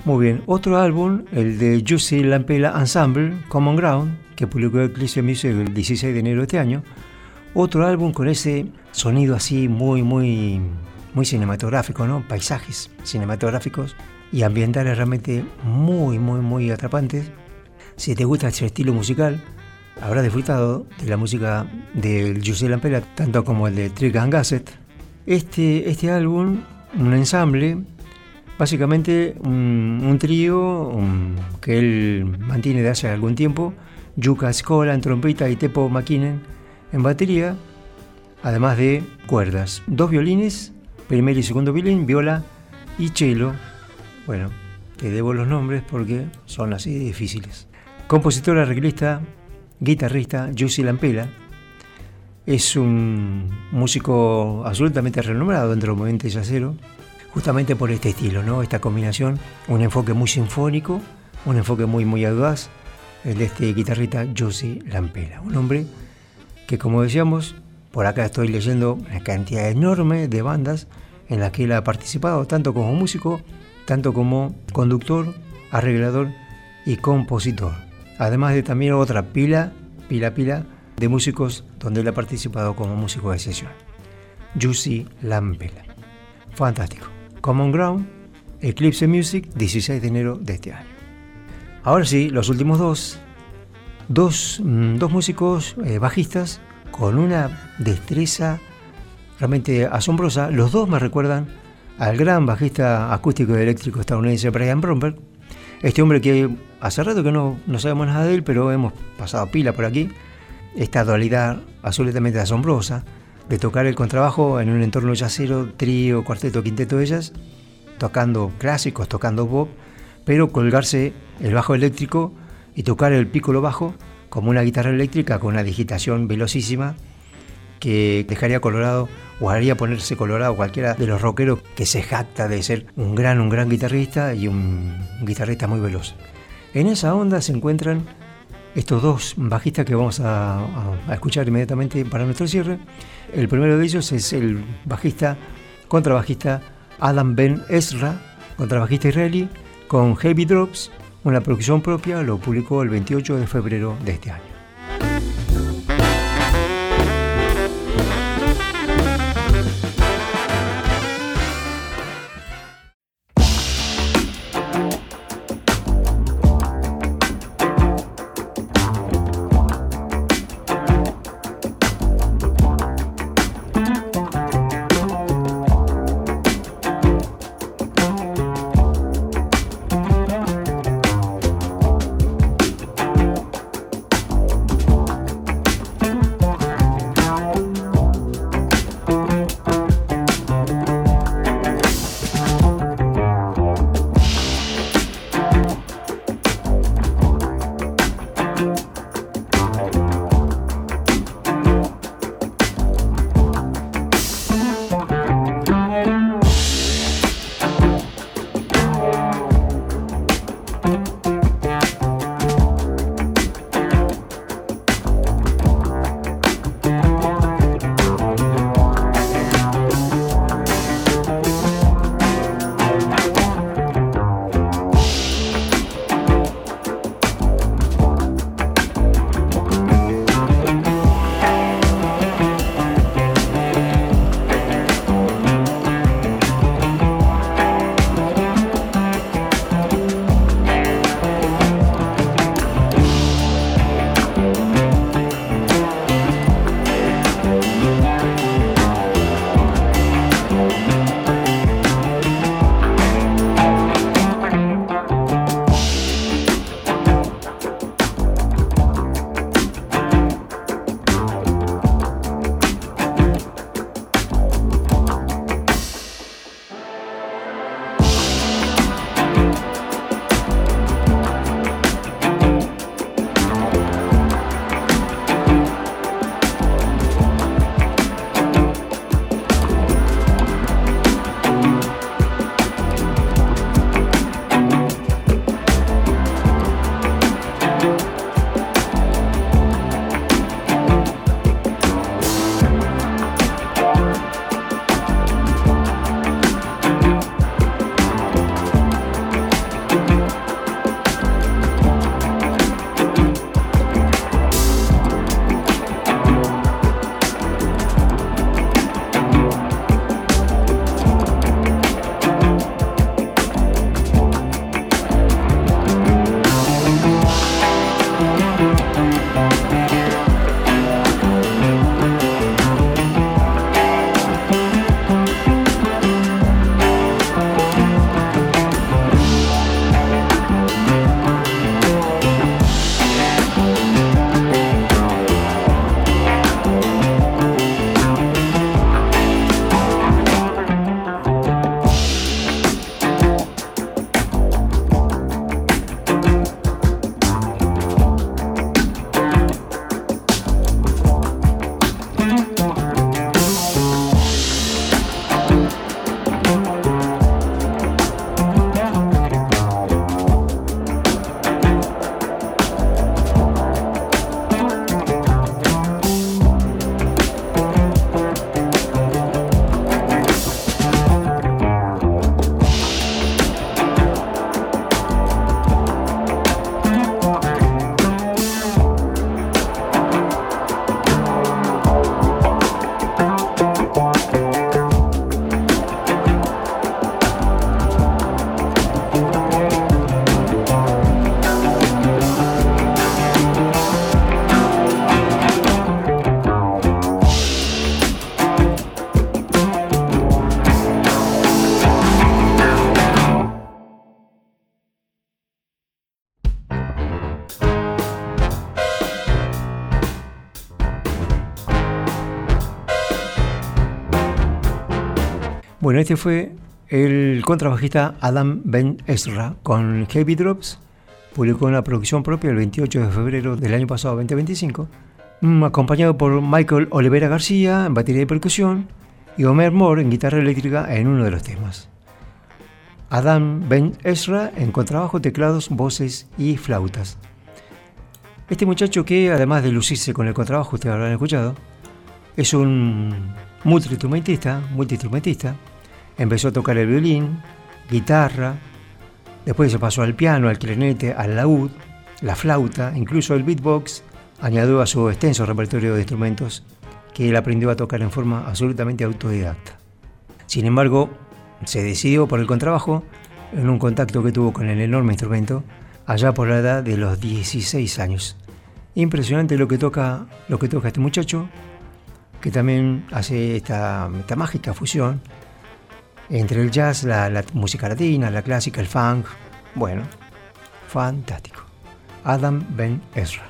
Muy bien, otro álbum, el de Jussi Lampela Ensemble, Common Ground, que publicó Eclipse Music el 16 de enero de este año. Otro álbum con ese sonido así muy cinematográfico, ¿no? Paisajes cinematográficos y ambientales realmente muy atrapantes. Si te gusta este estilo musical, habrás disfrutado de la música del Jussi Lampela, tanto como el de Trick and Gasset. Este álbum, un ensamble, básicamente un trío que él mantiene de hace algún tiempo, Jukka Skola en trompeta y Teppo Mäkinen en batería, además de cuerdas, 2 violines, primer y segundo violín, viola y cello. Bueno, te debo los nombres porque son así de difíciles. Compositor, arreglista, guitarrista, Jussi Lampela. Es un músico absolutamente renombrado dentro del movimiento jazzero, justamente por este estilo, ¿no? Esta combinación, un enfoque muy sinfónico, un enfoque muy audaz, el de este guitarrista Jussi Lampela. Un hombre que, como decíamos, por acá estoy leyendo una cantidad enorme de bandas en las que él ha participado, tanto como músico, tanto como conductor, arreglador y compositor. Además de también otra pila de músicos donde él ha participado como músico de sesión. Jussi Lampela. Fantástico. Common Ground, Eclipse Music, 16 de enero de este año. Ahora sí, los últimos dos músicos bajistas con una destreza realmente asombrosa. Los dos me recuerdan al gran bajista acústico y eléctrico estadounidense Brian Bromberg. Este hombre que hace rato que no sabemos nada de él, pero hemos pasado pila por aquí. Esta dualidad absolutamente asombrosa de tocar el contrabajo en un entorno jazzero, trío, cuarteto, quinteto de jazz, tocando clásicos, tocando pop, pero colgarse el bajo eléctrico y tocar el piccolo bajo como una guitarra eléctrica con una digitación velocísima que dejaría colorado o haría ponerse colorado cualquiera de los rockeros que se jacta de ser un gran guitarrista y un guitarrista muy veloz. En esa onda se encuentran estos dos bajistas que vamos a escuchar inmediatamente para nuestro cierre. El primero de ellos es el contrabajista Adam Ben Ezra, contrabajista israelí, con Heavy Drops, una producción propia, lo publicó el 28 de febrero de este año. Bueno, este fue el contrabajista Adam Ben Ezra con Heavy Drops. Publicó una producción propia el 28 de febrero del año pasado, 2025, acompañado por Michael Olivera García en batería y percusión y Homer Moore en guitarra eléctrica en uno de los temas. Adam Ben Ezra en contrabajo, teclados, voces y flautas. Este muchacho, que además de lucirse con el contrabajo, ustedes habrán escuchado, es un multiinstrumentista. Empezó a tocar el violín, guitarra, después se pasó al piano, al clarinete, al laúd, la flauta, incluso el beatbox. Añadió a su extenso repertorio de instrumentos que él aprendió a tocar en forma absolutamente autodidacta. Sin embargo, se decidió por el contrabajo en un contacto que tuvo con el enorme instrumento allá por la edad de los 16 años. Impresionante lo que toca este muchacho, que también hace esta mágica fusión entre el jazz, la música latina, la clásica, el funk. Bueno, fantástico. Adam Ben Ezra.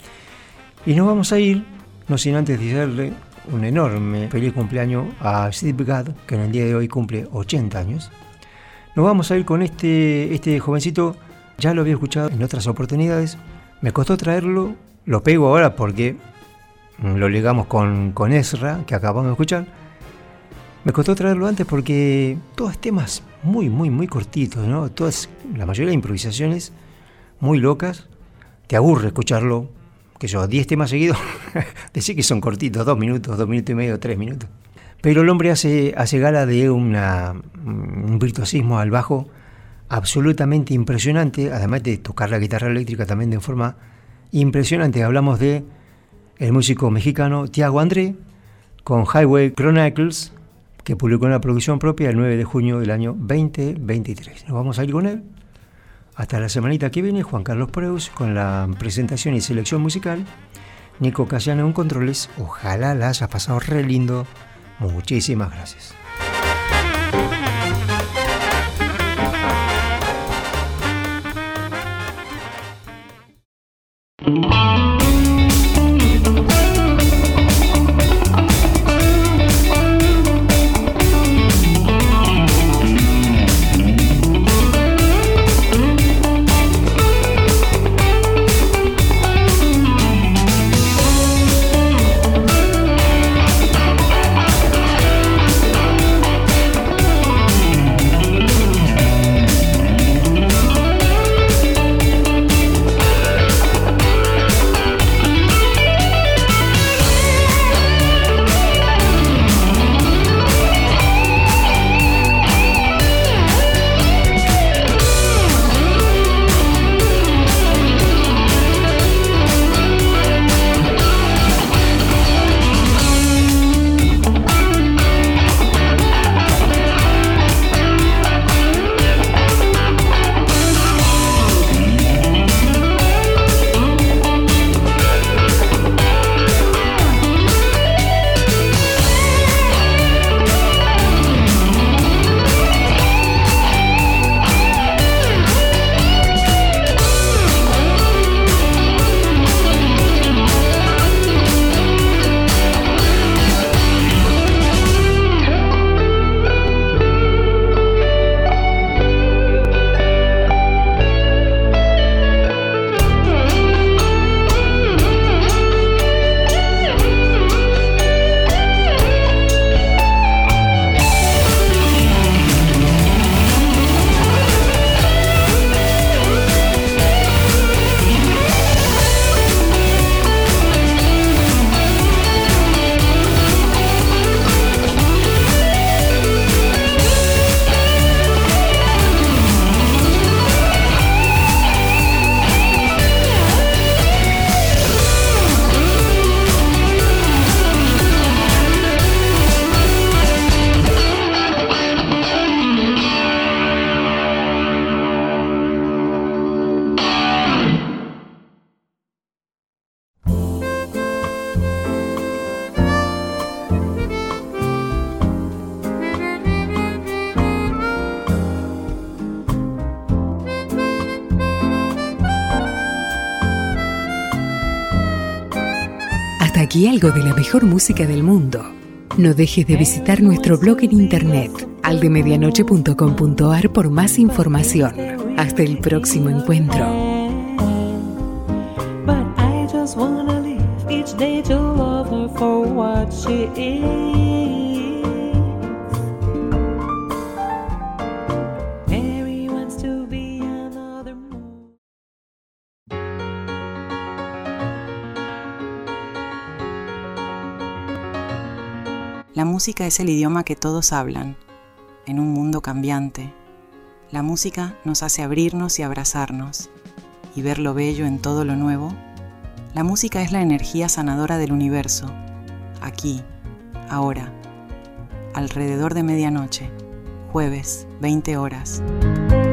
Y nos vamos a ir, no sin antes desearle un enorme feliz cumpleaños a Steve Gadd, que en el día de hoy cumple 80 años. Nos vamos a ir con este jovencito. Ya lo había escuchado en otras oportunidades. Me costó traerlo, lo pego ahora porque lo ligamos con Ezra, que acabamos de escuchar. Me costó traerlo antes porque todos temas muy cortitos, ¿no? La mayoría de improvisaciones muy locas. Te aburre escucharlo, 10 temas seguidos. Decir que son cortitos, 2 minutos, 2 minutos y medio, 3 minutos. Pero el hombre hace gala de un virtuosismo al bajo absolutamente impresionante, además de tocar la guitarra eléctrica también de forma impresionante. Hablamos de el músico mexicano Tiago André con Highway Chronicles, que publicó una producción propia el 9 de junio del año 2023. Nos vamos a ir con él. Hasta la semanita que viene, Juan Carlos Preus con la presentación y selección musical, Nico Casiano en controles. Ojalá la hayas pasado re lindo. Muchísimas gracias. Aquí algo de la mejor música del mundo. No dejes de visitar nuestro blog en internet aldemedianoche.com.ar por más información. Hasta el próximo encuentro. But I just wanna live each day to love her for what she is. Mary wants to be another moon. La música es el idioma que todos hablan. En un mundo cambiante, la música nos hace abrirnos y abrazarnos y ver lo bello en todo lo nuevo. La música es la energía sanadora del universo, aquí, ahora, alrededor de medianoche, jueves, 20 horas.